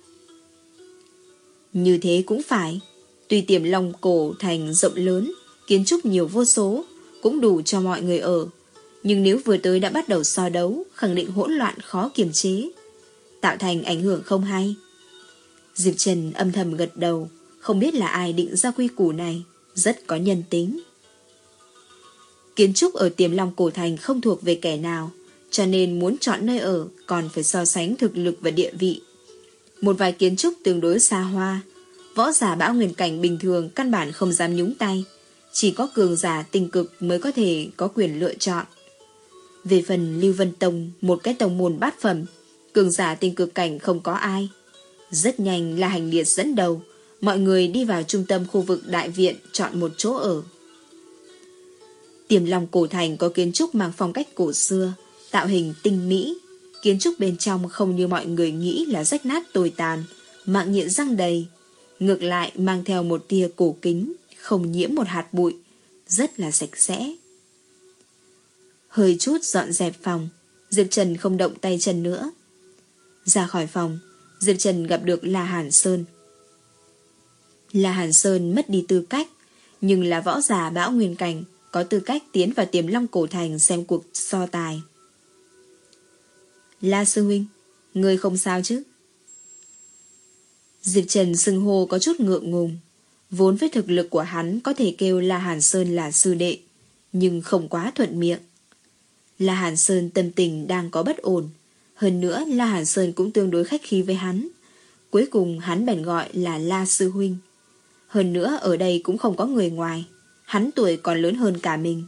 Như thế cũng phải. Tuy Tiềm Long Cổ Thành rộng lớn, kiến trúc nhiều vô số, cũng đủ cho mọi người ở. Nhưng nếu vừa tới đã bắt đầu so đấu, khẳng định hỗn loạn khó kiềm chế, tạo thành ảnh hưởng không hay. Diệp Trần âm thầm gật đầu, không biết là ai định ra quy củ này, rất có nhân tính. Kiến trúc ở Tiềm Long Cổ Thành không thuộc về kẻ nào, cho nên muốn chọn nơi ở còn phải so sánh thực lực và địa vị. Một vài kiến trúc tương đối xa hoa, võ giả bão nguyên cảnh bình thường căn bản không dám nhúng tay, chỉ có cường giả tinh cực mới có thể có quyền lựa chọn. Về phần Lưu Vân Tông, một cái tông môn bát phẩm, cường giả tinh cực cảnh không có ai. Rất nhanh là Hành Liệt dẫn đầu, mọi người đi vào trung tâm khu vực đại viện chọn một chỗ ở. Tiềm Long Cổ Thành có kiến trúc mang phong cách cổ xưa, tạo hình tinh mỹ. Kiến trúc bên trong không như mọi người nghĩ là rách nát tồi tàn, mạng nhện răng đầy. Ngược lại mang theo một tia cổ kính, không nhiễm một hạt bụi, rất là sạch sẽ. Hơi chút dọn dẹp phòng, Diệp Trần không động tay chân nữa. Ra khỏi phòng, Diệp Trần gặp được La Hàn Sơn. La Hàn Sơn mất đi tư cách, nhưng là võ giả bão nguyên cảnh, có tư cách tiến vào Tiềm Long Cổ Thành xem cuộc so tài. La sư huynh, ngươi không sao chứ? Diệp Trần xưng hô có chút ngượng ngùng. Vốn với thực lực của hắn có thể kêu La Hàn Sơn là sư đệ, nhưng không quá thuận miệng. La Hàn Sơn tâm tình đang có bất ổn. Hơn nữa La Hàn Sơn cũng tương đối khách khí với hắn. Cuối cùng hắn bèn gọi là La sư huynh. Hơn nữa ở đây cũng không có người ngoài, hắn tuổi còn lớn hơn cả mình.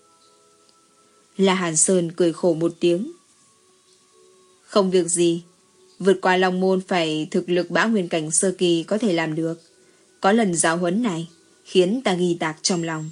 La Hàn Sơn cười khổ một tiếng. Không việc gì, vượt qua Long Môn phải thực lực bão nguyên cảnh sơ kỳ có thể làm được. Có lần giáo huấn này khiến ta ghi tạc trong lòng.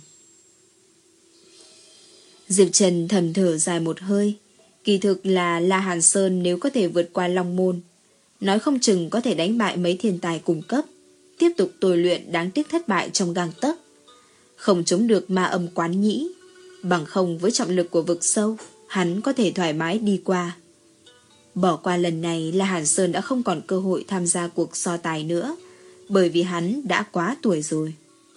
Diệp Trần thầm thở dài một hơi. Kỳ thực là La Hàn Sơn nếu có thể vượt qua Long Môn, nói không chừng có thể đánh bại mấy thiên tài cùng cấp, tiếp tục tôi luyện, đáng tiếc thất bại trong gang tấc. Không chống được ma âm quán nhĩ, bằng không với trọng lực của vực sâu, hắn có thể thoải mái đi qua. Bỏ qua lần này, La Hàn Sơn đã không còn cơ hội tham gia cuộc so tài nữa, bởi vì hắn đã quá tuổi rồi.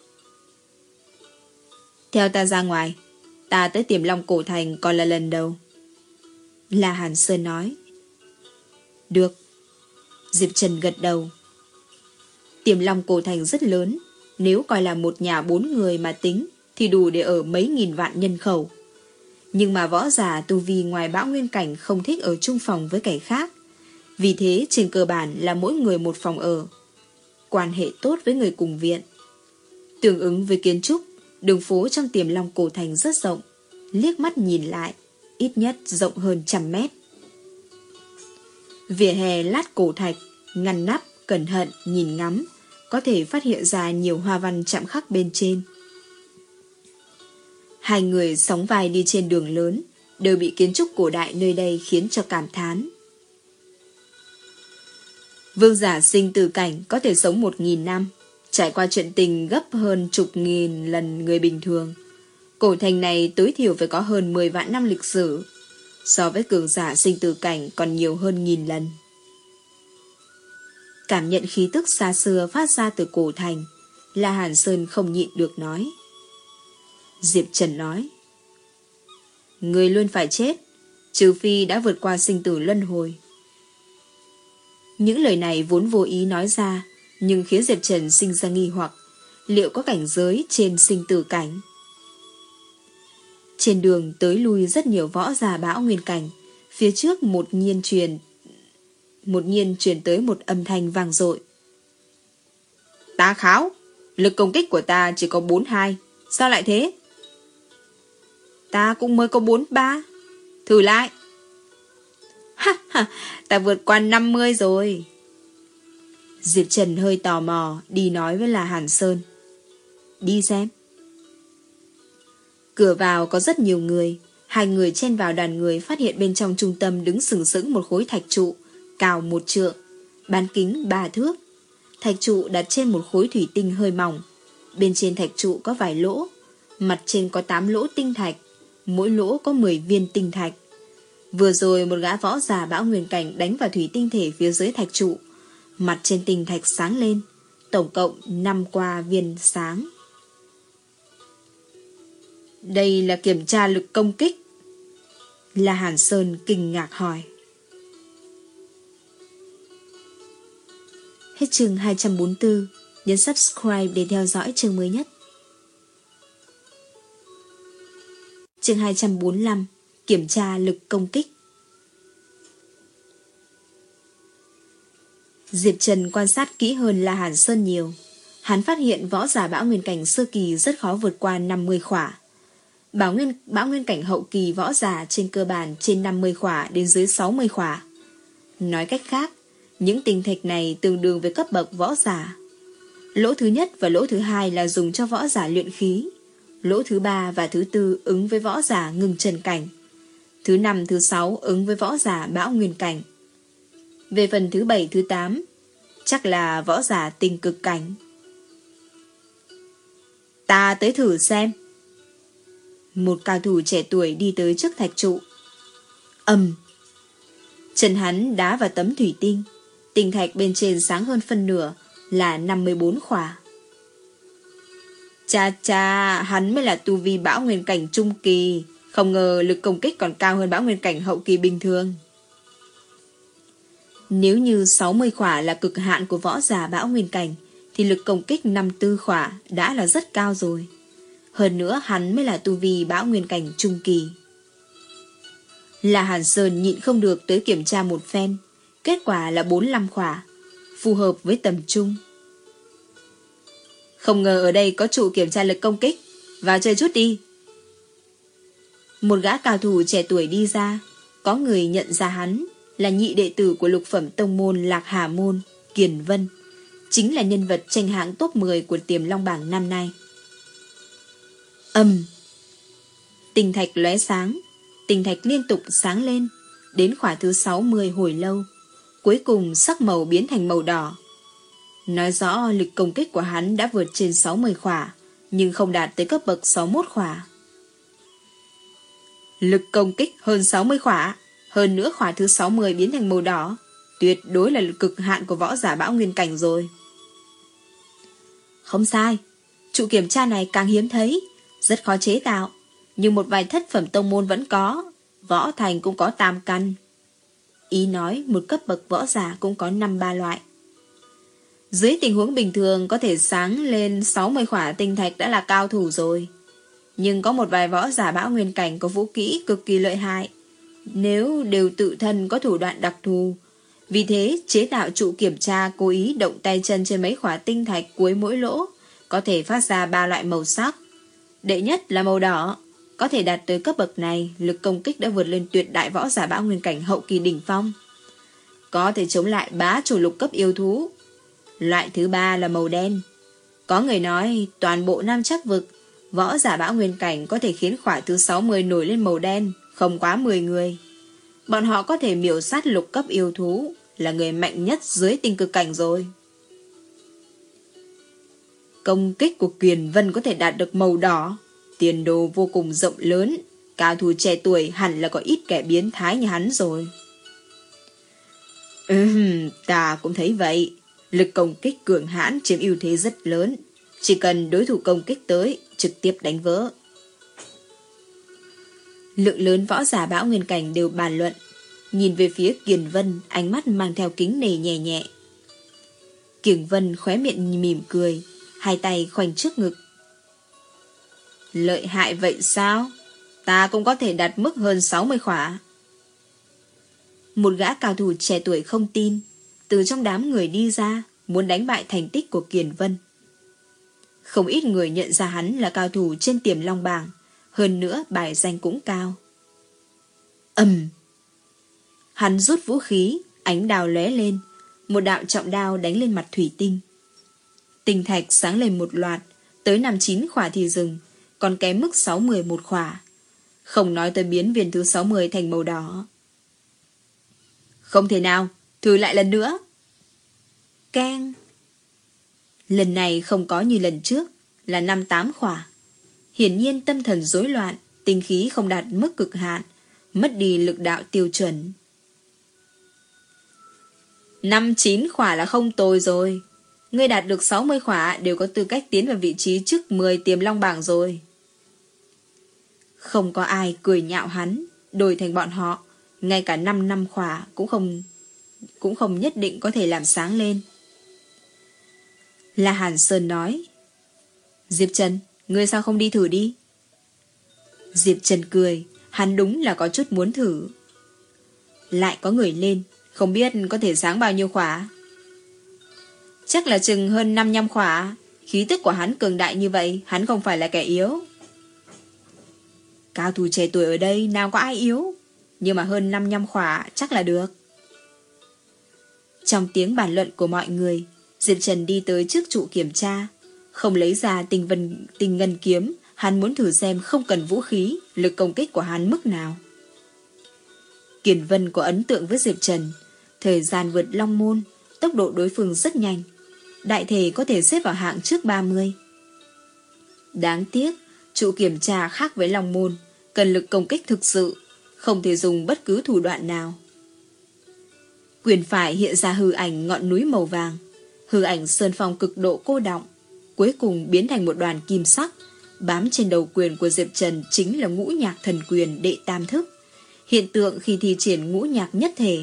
Theo ta ra ngoài, ta tới Tiềm Long Cổ Thành còn là lần đầu. La Hàn Sơn nói. Được. Diệp Trần gật đầu. Tiềm Long Cổ Thành rất lớn, nếu coi là một nhà bốn người mà tính thì đủ để ở mấy nghìn vạn nhân khẩu. Nhưng mà võ giả tu vi ngoài bão nguyên cảnh không thích ở chung phòng với kẻ khác. Vì thế trên cơ bản là mỗi người một phòng ở, quan hệ tốt với người cùng viện. Tương ứng với kiến trúc, đường phố trong Tiềm Long Cổ Thành rất rộng, liếc mắt nhìn lại ít nhất rộng hơn trăm mét. Vỉa hè lát cổ thạch, ngăn nắp, cẩn thận nhìn ngắm, có thể phát hiện ra nhiều hoa văn chạm khắc bên trên. Hai người sóng vai đi trên đường lớn, đều bị kiến trúc cổ đại nơi đây khiến cho cảm thán. Vương giả sinh tử cảnh có thể sống một nghìn năm, trải qua chuyện tình gấp hơn chục nghìn lần người bình thường. Cổ thành này tối thiểu phải có hơn mười vạn năm lịch sử, so với cường giả sinh tử cảnh còn nhiều hơn nghìn lần. Cảm nhận khí tức xa xưa phát ra từ cổ thành, La Hàn Sơn không nhịn được nói. Diệp Trần nói. Người luôn phải chết, trừ phi đã vượt qua sinh tử luân hồi. Những lời này vốn vô ý nói ra, nhưng khiến Diệp Trần sinh ra nghi hoặc, liệu có cảnh giới trên sinh tử cảnh. Trên đường tới lui rất nhiều võ giả bão nguyên cảnh, phía trước một nhiên truyền một nhiên truyền tới một âm thanh vang dội. Ta kháo, lực công kích của ta chỉ có bốn hai, sao lại thế? Ta cũng mới có bốn ba, Thử lại. Ha ha, ta vượt qua năm mươi rồi. Diệp Trần hơi tò mò đi nói với là Hàn Sơn. Đi xem. Cửa vào có rất nhiều người. Hai người chen vào đoàn người, phát hiện bên trong trung tâm đứng sừng sững một khối thạch trụ cao một trượng, bán kính ba thước. Thạch trụ đặt trên một khối thủy tinh hơi mỏng. Bên trên thạch trụ có vài lỗ, mặt trên có tám lỗ tinh thạch, mỗi lỗ có mười viên tinh thạch. Vừa rồi một gã võ giả bão nguyên cảnh đánh vào thủy tinh thể phía dưới thạch trụ, mặt trên tinh thạch sáng lên, tổng cộng năm qua viên sáng. Đây là kiểm tra lực công kích. La Hàn Sơn kinh ngạc hỏi. Hết chương hai trăm bốn mươi tư. Nhấn subscribe để theo dõi chương mới nhất. Chương hai trăm bốn mươi lăm. Kiểm tra lực công kích. Diệp Trần quan sát kỹ hơn La Hàn Sơn nhiều. Hắn phát hiện võ giả bão nguyên cảnh sơ kỳ rất khó vượt qua năm mươi khỏa. Bảo nguyên, bão nguyên cảnh hậu kỳ võ giả trên cơ bản trên năm mươi khỏa đến dưới sáu mươi khỏa. Nói cách khác, những tinh thạch này tương đương với cấp bậc võ giả. Lỗ thứ nhất và lỗ thứ hai là dùng cho võ giả luyện khí. Lỗ thứ ba và thứ tư ứng với võ giả ngưng trần cảnh. Thứ năm, thứ sáu ứng với võ giả bão nguyên cảnh. Về phần thứ bảy, thứ tám, chắc là võ giả tinh cực cảnh. Ta tới thử xem. Một cao thủ trẻ tuổi đi tới trước thạch trụ. Ầm. Chân hắn đá vào tấm thủy tinh. Tinh thạch bên trên sáng hơn phân nửa, là năm mươi bốn khỏa. Cha cha, hắn mới là tu vi bão nguyên cảnh trung kỳ. Không ngờ lực công kích còn cao hơn bão nguyên cảnh hậu kỳ bình thường. Nếu như sáu mươi khỏa là cực hạn của võ giả bão nguyên cảnh, thì lực công kích năm mươi tư khỏa đã là rất cao rồi. Hơn nữa hắn mới là tu vi bão nguyên cảnh trung kỳ. Là Hàn Sơn nhịn không được tới kiểm tra một phen. Kết quả là bốn mươi lăm khỏa, phù hợp với tầm trung. Không ngờ ở đây có trụ kiểm tra lực công kích. Vào chơi chút đi. Một gã cao thủ trẻ tuổi đi ra. Có người nhận ra hắn là nhị đệ tử của lục phẩm tông môn Lạc Hà Môn, Kiền Vân. Chính là nhân vật tranh hạng top mười của Tiềm Long bảng năm nay. Ầm. Tinh thạch lóe sáng. Tinh thạch liên tục sáng lên. Đến khỏa thứ sáu mươi hồi lâu. Cuối cùng sắc màu biến thành màu đỏ. Nói rõ lực công kích của hắn đã vượt trên sáu mươi khỏa, nhưng không đạt tới cấp bậc sáu mươi mốt khỏa. Lực công kích hơn sáu mươi khỏa, hơn nữa khỏa thứ sáu mươi biến thành màu đỏ, tuyệt đối là lực cực hạn của võ giả bão nguyên cảnh rồi. Không sai, trụ kiểm tra này càng hiếm thấy, rất khó chế tạo, nhưng một vài thất phẩm tông môn vẫn có, võ thành cũng có tam căn. Ý nói một cấp bậc võ giả cũng có năm ba loại. Dưới tình huống bình thường có thể sáng lên sáu mươi khỏa tinh thạch đã là cao thủ rồi. Nhưng có một vài võ giả bão nguyên cảnh có vũ kỹ cực kỳ lợi hại. Nếu đều tự thân có thủ đoạn đặc thù. Vì thế chế tạo trụ kiểm tra cố ý động tay chân trên mấy khỏa tinh thạch cuối mỗi lỗ, có thể phát ra ba loại màu sắc. Đệ nhất là màu đỏ. Có thể đạt tới cấp bậc này, lực công kích đã vượt lên tuyệt đại võ giả bão nguyên cảnh hậu kỳ đỉnh phong. Có thể chống lại bá chủ lục cấp yêu thú. Loại thứ ba là màu đen. Có người nói toàn bộ Nam Trắc Vực, võ giả bão nguyên cảnh có thể khiến khỏa thứ sáu mươi nổi lên màu đen, không quá mười người. Bọn họ có thể miểu sát lục cấp yêu thú, là người mạnh nhất dưới tinh cực cảnh rồi. Công kích của Kiền Vân có thể đạt được màu đỏ, tiền đồ vô cùng rộng lớn. Cao thủ trẻ tuổi hẳn là có ít kẻ biến thái như hắn rồi. Ừm, ta cũng thấy vậy. Lực công kích cường hãn chiếm ưu thế rất lớn. Chỉ cần đối thủ công kích tới, trực tiếp đánh vỡ. Lượng lớn võ giả bão nguyên cảnh đều bàn luận. Nhìn về phía Kiền Vân, ánh mắt mang theo kính nể nhẹ nhẹ. Kiền Vân khóe miệng mỉm cười, hai tay khoanh trước ngực. Lợi hại vậy sao? Ta cũng có thể đạt mức hơn sáu mươi khỏa. Một gã cao thủ trẻ tuổi không tin, từ trong đám người đi ra, muốn đánh bại thành tích của Kiền Vân. Không ít người nhận ra hắn là cao thủ trên Tiềm Long bảng, hơn nữa bài danh cũng cao. Ầm. Hắn rút vũ khí, ánh đao lóe lên, một đạo trọng đao đánh lên mặt thủy tinh. Tinh thạch sáng lên một loạt, tới năm chín khỏa thì dừng, còn kém mức sáu mươi một khỏa. Không nói tới biến viên thứ sáu mươi thành màu đỏ. Không thể nào, thử lại lần nữa. Keng. Lần này không có như lần trước, là năm tám khỏa. Hiển nhiên tâm thần rối loạn, tinh khí không đạt mức cực hạn, mất đi lực đạo tiêu chuẩn. Năm chín khỏa là không tồi rồi. Ngươi đạt được sáu mươi khỏa đều có tư cách tiến vào vị trí trước mười tiềm long bảng rồi. Không có ai cười nhạo hắn, đổi thành bọn họ, ngay cả năm năm khỏa cũng không cũng không nhất định có thể làm sáng lên. La Hàn Sơn nói, Diệp Trần, ngươi sao không đi thử đi? Diệp Trần cười, hắn đúng là có chút muốn thử. Lại có người lên, không biết có thể sáng bao nhiêu khỏa. Chắc là chừng hơn năm nhăm khỏa. Khí tức của hắn cường đại như vậy, hắn không phải là kẻ yếu. Cao thủ trẻ tuổi ở đây nào có ai yếu, nhưng mà hơn năm nhăm khỏa chắc là được. Trong tiếng bàn luận của mọi người, Diệp Trần đi tới trước trụ kiểm tra, không lấy ra tinh vân tinh ngân kiếm. Hắn muốn thử xem không cần vũ khí, lực công kích của hắn mức nào. Kiền Vân có ấn tượng với Diệp Trần, thời gian vượt long môn, tốc độ đối phương rất nhanh, đại thể có thể xếp vào hạng trước ba mươi. Đáng tiếc, trụ kiểm tra khác với long môn, cần lực công kích thực sự, không thể dùng bất cứ thủ đoạn nào. Quyền phải hiện ra hư ảnh ngọn núi màu vàng, hư ảnh sơn phong cực độ cô đọng, cuối cùng biến thành một đoàn kim sắc, bám trên đầu quyền của Diệp Trần chính là ngũ nhạc thần quyền đệ tam thức, hiện tượng khi thi triển ngũ nhạc nhất thể.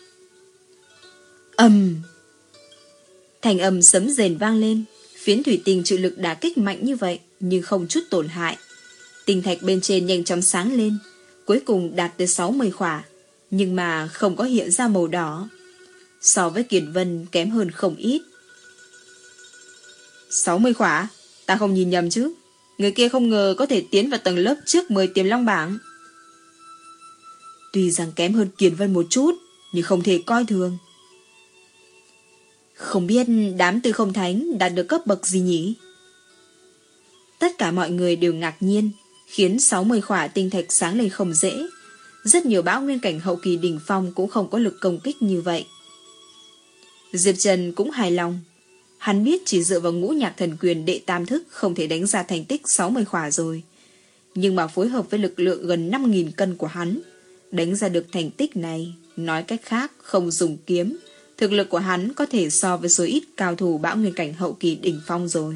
Ầm! Thành âm sấm rền vang lên, phiến thủy tinh chịu lực đả kích mạnh như vậy nhưng không chút tổn hại. Tinh thạch bên trên nhanh chóng sáng lên, cuối cùng đạt tới sáu mươi khỏa, nhưng mà không có hiện ra màu đỏ. So với Kiền Vân kém hơn không ít. sáu mươi khỏa? Ta không nhìn nhầm chứ? Người kia không ngờ có thể tiến vào tầng lớp trước mười tiềm long bảng. Tuy rằng kém hơn Kiền Vân một chút, nhưng không thể coi thường. Không biết đám tư không thánh đạt được cấp bậc gì nhỉ? Tất cả mọi người đều ngạc nhiên, khiến sáu mươi khỏa tinh thạch sáng lên không dễ. Rất nhiều bão nguyên cảnh hậu kỳ đỉnh phong cũng không có lực công kích như vậy. Diệp Trần cũng hài lòng. Hắn biết chỉ dựa vào ngũ nhạc thần quyền đệ tam thức không thể đánh ra thành tích sáu mươi khỏa rồi. Nhưng mà phối hợp với lực lượng gần năm nghìn cân của hắn, đánh ra được thành tích này, nói cách khác không dùng kiếm, thực lực của hắn có thể so với số ít cao thủ bão nguyên cảnh hậu kỳ đỉnh phong rồi.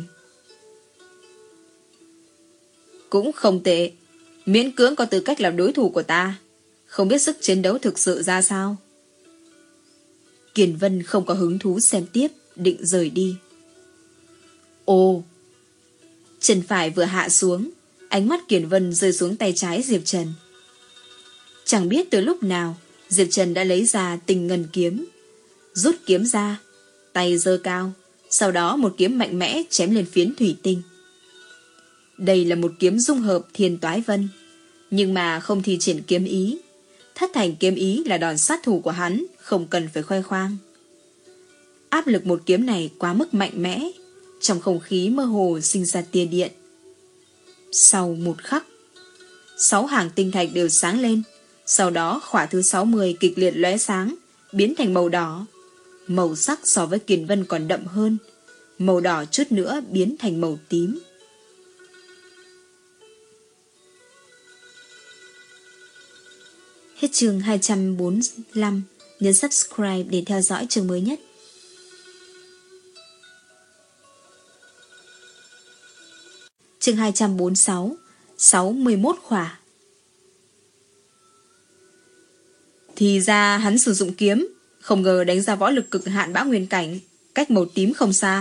Cũng không tệ, miễn cưỡng có tư cách làm đối thủ của ta. Không biết sức chiến đấu thực sự ra sao. Kiền Vân không có hứng thú xem tiếp, định rời đi. Ồ! Chân phải vừa hạ xuống, ánh mắt Kiền Vân rơi xuống tay trái Diệp Trần. Chẳng biết từ lúc nào, Diệp Trần đã lấy ra tinh ngân kiếm. Rút kiếm ra, tay giơ cao, sau đó một kiếm mạnh mẽ chém lên phiến thủy tinh. Đây là một kiếm dung hợp thiên toái vân, nhưng mà không thi triển kiếm ý. Thất thành kiếm ý là đòn sát thủ của hắn, không cần phải khoe khoang. Áp lực một kiếm này quá mức mạnh mẽ, trong không khí mơ hồ sinh ra tia điện. Sau một khắc, sáu hàng tinh thạch đều sáng lên, sau đó khỏa thứ sáu mươi kịch liệt lóe sáng, biến thành màu đỏ. Màu sắc so với Kiền Vân còn đậm hơn, màu đỏ chút nữa biến thành màu tím. Hết chương hai trăm bốn mươi lăm, nhấn subscribe để theo dõi chương mới nhất. Chương hai trăm bốn mươi sáu, sáu mươi mốt khỏa. Thì ra hắn sử dụng kiếm, không ngờ đánh ra võ lực cực hạn bão nguyên cảnh, cách màu tím không xa.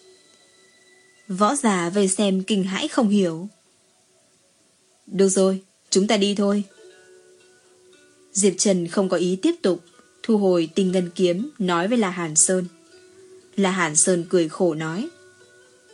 Võ giả về xem kinh hãi không hiểu. Được rồi, chúng ta đi thôi. Diệp Trần không có ý tiếp tục, thu hồi tinh ngân kiếm, nói với La Hàn Sơn. La Hàn Sơn cười khổ nói: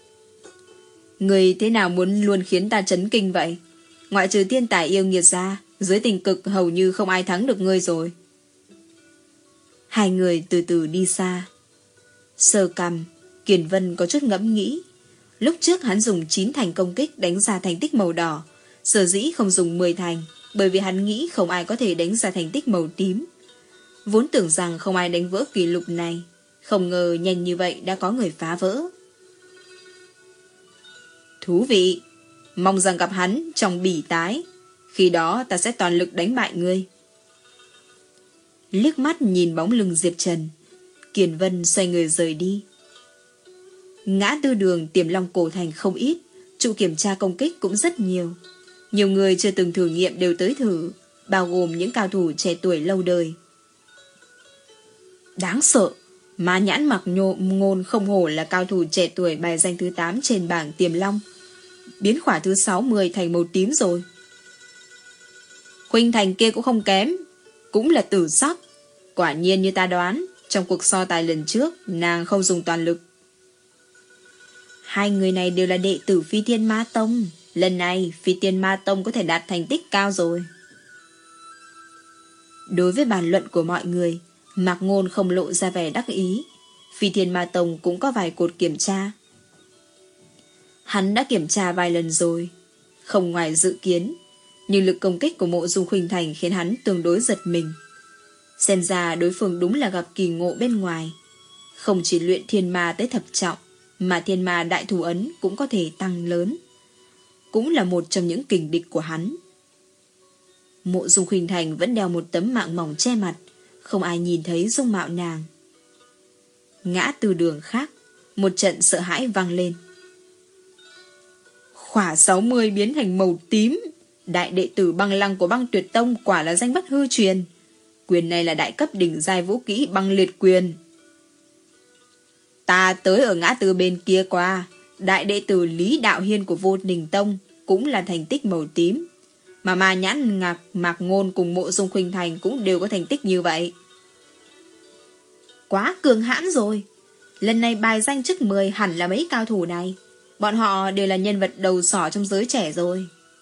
Người thế nào muốn luôn khiến ta chấn kinh vậy? Ngoại trừ thiên tài yêu nghiệt ra, Dưới tình cực hầu như không ai thắng được ngươi rồi. Hai người từ từ đi xa. Sơ cằm, Kiền Vân có chút ngẫm nghĩ. Lúc trước hắn dùng chín thành công kích đánh ra thành tích màu đỏ, sở dĩ không dùng mười thành, bởi vì hắn nghĩ không ai có thể đánh ra thành tích màu tím. Vốn tưởng rằng không ai đánh vỡ kỷ lục này, không ngờ nhanh như vậy đã có người phá vỡ. Thú vị, mong rằng gặp hắn trong bỉ tái, khi đó ta sẽ toàn lực đánh bại ngươi. Liếc mắt nhìn bóng lưng Diệp Trần, Kiền Vân xoay người rời đi. Ngã tư đường Tiềm Long cổ thành không ít, trụ kiểm tra công kích cũng rất nhiều. Nhiều người chưa từng thử nghiệm đều tới thử, bao gồm những cao thủ trẻ tuổi lâu đời. Đáng sợ, Ma Nhãn Mặc Nhộ Ngôn không hổ là cao thủ trẻ tuổi bài danh thứ tám trên bảng Tiềm Long, biến khỏa thứ sáu mươi thành màu tím rồi. Khuynh Thành kia cũng không kém, cũng là tử sắc. Quả nhiên như ta đoán, trong cuộc so tài lần trước, nàng không dùng toàn lực. Hai người này đều là đệ tử Phi Thiên Ma Tông. Lần này Phi Thiên Ma Tông có thể đạt thành tích cao rồi. Đối với bàn luận của mọi người, Mạc Ngôn không lộ ra vẻ đắc ý. Phi Thiên Ma Tông cũng có vài cột kiểm tra. Hắn đã kiểm tra vài lần rồi, không ngoài dự kiến, nhưng lực công kích của Mộ Dung Khuynh Thành khiến hắn tương đối giật mình. Xem ra đối phương đúng là gặp kỳ ngộ bên ngoài. Không chỉ luyện thiên ma tới thập trọng, mà thiên ma đại thủ ấn cũng có thể tăng lớn. Cũng là một trong những kình địch của hắn. Mộ Dung Khuynh Thành vẫn đeo một tấm mạng mỏng che mặt, không ai nhìn thấy dung mạo nàng. Ngã tư đường khác, một trận sợ hãi vang lên. Khỏa sáu mươi biến thành màu tím, đại đệ tử Băng Lăng của Băng Tuyệt Tông quả là danh bất hư truyền. Quyền này là đại cấp đỉnh giai vũ kỹ Băng Liệt Quyền. Ta tới ở ngã tư bên kia qua, đại đệ tử Lý Đạo Hiên của Vô Đình Tông cũng là thành tích màu tím, mà Ma Nhãn Ngạc Mạc Ngôn cùng Mộ Dung Khuynh Thành cũng đều có thành tích như vậy. Quá cường hãn rồi. Lần này bài danh trước mười hẳn là mấy cao thủ này. Bọn họ đều là nhân vật đầu sỏ trong giới trẻ rồi.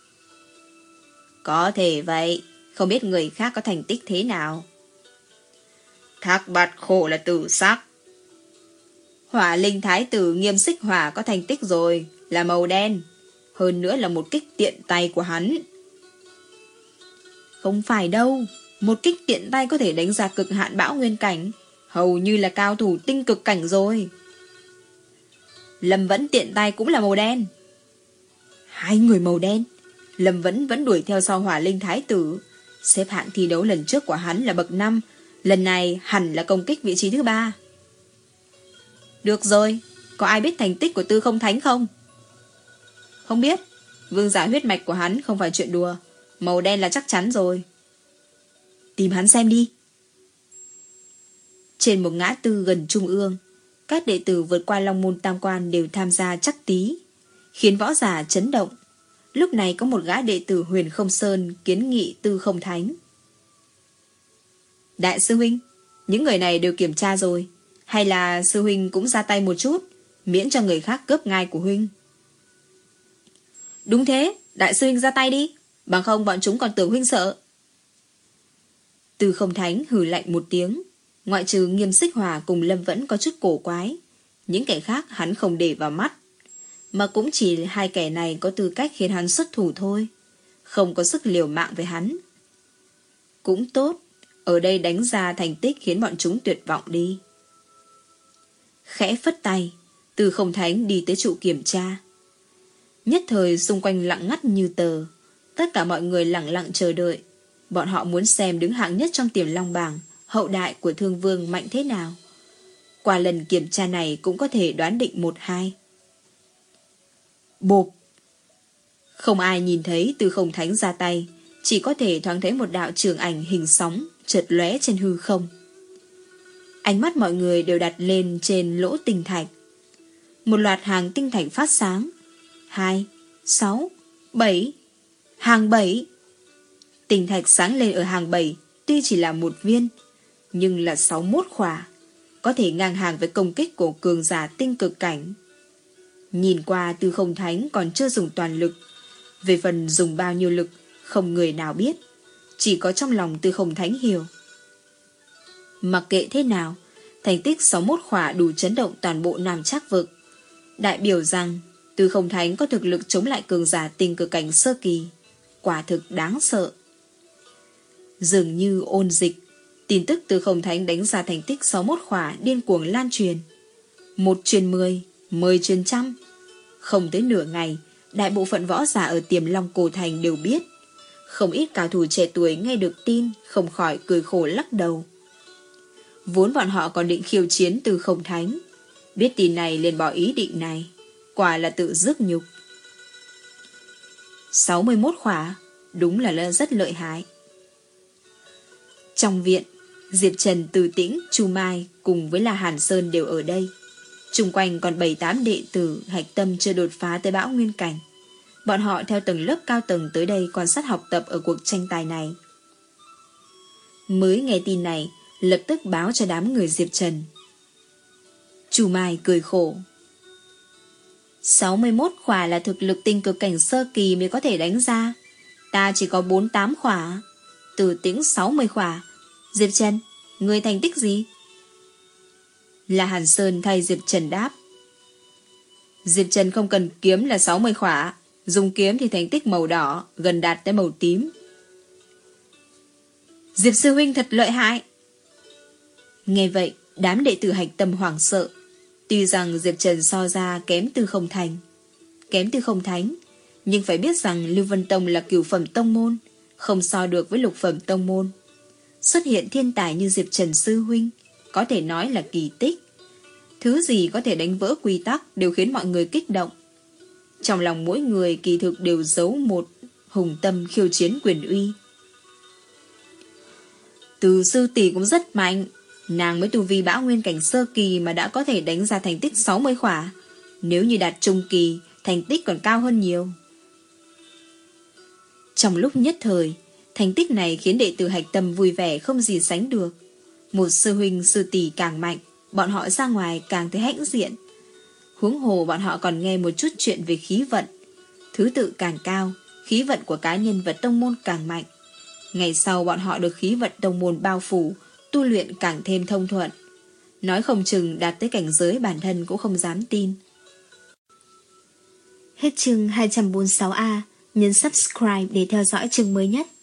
Có thể vậy, không biết người khác có thành tích thế nào. Thác Bạt Khổ là tử sắc. Hỏa Linh Thái tử Nghiêm Xích Hỏa có thành tích rồi, là màu đen. Hơn nữa là một kích tiện tay của hắn. Không phải đâu, một kích tiện tay có thể đánh ra cực hạn bão nguyên cảnh, hầu như là cao thủ tinh cực cảnh rồi. Lâm Vẫn tiện tay cũng là màu đen. Hai người màu đen. Lâm Vẫn vẫn đuổi theo sau Hỏa Linh Thái tử. Xếp hạng thi đấu lần trước của hắn là bậc năm, lần này hẳn là công kích vị trí thứ ba. Được rồi, có ai biết thành tích của Tư Không Thánh không? Không biết. Vương giả huyết mạch của hắn không phải chuyện đùa, màu đen là chắc chắn rồi. Tìm hắn xem đi. Trên một ngã tư gần trung ương, các đệ tử vượt qua Long Môn Tam Quan đều tham gia chắc tí, khiến võ giả chấn động. Lúc này có một gã đệ tử Huyền Không Sơn kiến nghị Tư Không Thánh. Đại sư huynh, những người này đều kiểm tra rồi, hay là sư huynh cũng ra tay một chút, miễn cho người khác cướp ngai của huynh. Đúng thế, đại sư huynh ra tay đi, bằng không bọn chúng còn tưởng huynh sợ. Tư Không Thánh hừ lạnh một tiếng, ngoại trừ Nghiêm Xích Hỏa cùng Lâm Vẫn có chút cổ quái, những kẻ khác hắn không để vào mắt, mà cũng chỉ hai kẻ này có tư cách khiến hắn xuất thủ thôi, không có sức liều mạng với hắn. Cũng tốt, ở đây đánh ra thành tích khiến bọn chúng tuyệt vọng đi. Khẽ phất tay, Tư Không Thánh đi tới trụ kiểm tra. Nhất thời xung quanh lặng ngắt như tờ, tất cả mọi người lặng lặng chờ đợi. Bọn họ muốn xem đứng hạng nhất trong Tiềm Long bảng, hậu đại của Thương Vương mạnh thế nào. Qua lần kiểm tra này cũng có thể đoán định một hai. Bộp! Không ai nhìn thấy Tư Không Thánh ra tay, chỉ có thể thoáng thấy một đạo trường ảnh hình sóng chợt lóe trên hư không. Ánh mắt mọi người đều đặt lên trên lỗ tinh thạch. Một loạt hàng tinh thạch phát sáng. Hai, sáu, bảy. Hàng bảy. Tinh thạch sáng lên ở hàng bảy, tuy chỉ là một viên, nhưng là sáu mươi mốt khỏa, có thể ngang hàng với công kích của cường giả tinh cực cảnh. Nhìn qua Tư Không Thánh còn chưa dùng toàn lực, về phần dùng bao nhiêu lực, không người nào biết. chỉ có trong lòng Tư Không Thánh hiểu. Mặc kệ thế nào, thành tích sáu mươi mốt khỏa đủ chấn động toàn bộ Nam Trác Vực, đại biểu rằng Tư Không Thánh có thực lực chống lại cường giả tinh cực cảnh sơ kỳ, quả thực đáng sợ. Dường như ôn dịch, tin tức Tư Không Thánh đánh ra thành tích sáu mươi mốt khỏa điên cuồng lan truyền. Một truyền mười, mười truyền trăm. Không tới nửa ngày, đại bộ phận võ giả ở Tiềm Long Cổ Thành đều biết. Không ít cao thủ trẻ tuổi nghe được tin, không khỏi cười khổ lắc đầu. Vốn bọn họ còn định khiêu chiến Tư Không Thánh, biết tin này liền bỏ ý định này, quả là tự rước nhục. sáu mươi mốt khỏa, đúng là rất lợi hại. Trong viện, Diệp Trần, Từ Tĩnh, Chu Mai cùng với La Hàn Sơn đều ở đây. Xung quanh còn bảy tám đệ tử hạch tâm chưa đột phá tới bão nguyên cảnh. Bọn họ theo tầng lớp cao tầng tới đây quan sát học tập ở cuộc tranh tài này. Mới nghe tin này, lập tức báo cho đám người Diệp Trần. Chu Mai cười khổ. sáu mươi mốt khỏa là thực lực tinh cực cảnh sơ kỳ mới có thể đánh ra. Ta chỉ có bốn mươi tám khỏa. Từ Tĩnh sáu mươi khỏa. Diệp Trần, ngươi thành tích gì? La Hàn Sơn thay Diệp Trần đáp. Diệp Trần không cần kiếm là sáu mươi khỏa, dùng kiếm thì thành tích màu đỏ, gần đạt tới màu tím. Diệp sư huynh thật lợi hại. Nghe vậy, đám đệ tử hạch tâm hoảng sợ. Tuy rằng Diệp Trần so ra kém Tư Không Thành, kém Tư Không Thánh, nhưng phải biết rằng Lưu Vân Tông là cửu phẩm tông môn, không so được với lục phẩm tông môn. Xuất hiện thiên tài như Diệp Trần sư huynh, có thể nói là kỳ tích. Thứ gì có thể đánh vỡ quy tắc đều khiến mọi người kích động. Trong lòng mỗi người kỳ thực đều giấu một hùng tâm khiêu chiến quyền uy. Từ sư tỷ cũng rất mạnh, nàng mới tu vi bão nguyên cảnh sơ kỳ mà đã có thể đánh ra thành tích sáu mươi khỏa. Nếu như đạt trung kỳ, thành tích còn cao hơn nhiều. Trong lúc nhất thời, thành tích này khiến đệ tử hạch tâm vui vẻ không gì sánh được. Một sư huynh sư tỷ càng mạnh, bọn họ ra ngoài càng thấy hãnh diện. Huống hồ bọn họ còn nghe một chút chuyện về khí vận. Thứ tự càng cao, khí vận của cá nhân và tông môn càng mạnh. Ngày sau bọn họ được khí vận tông môn bao phủ, tu luyện càng thêm thông thuận. Nói không chừng đạt tới cảnh giới bản thân cũng không dám tin. Hết chương hai trăm bốn mươi sáu A, nhấn subscribe để theo dõi chương mới nhất.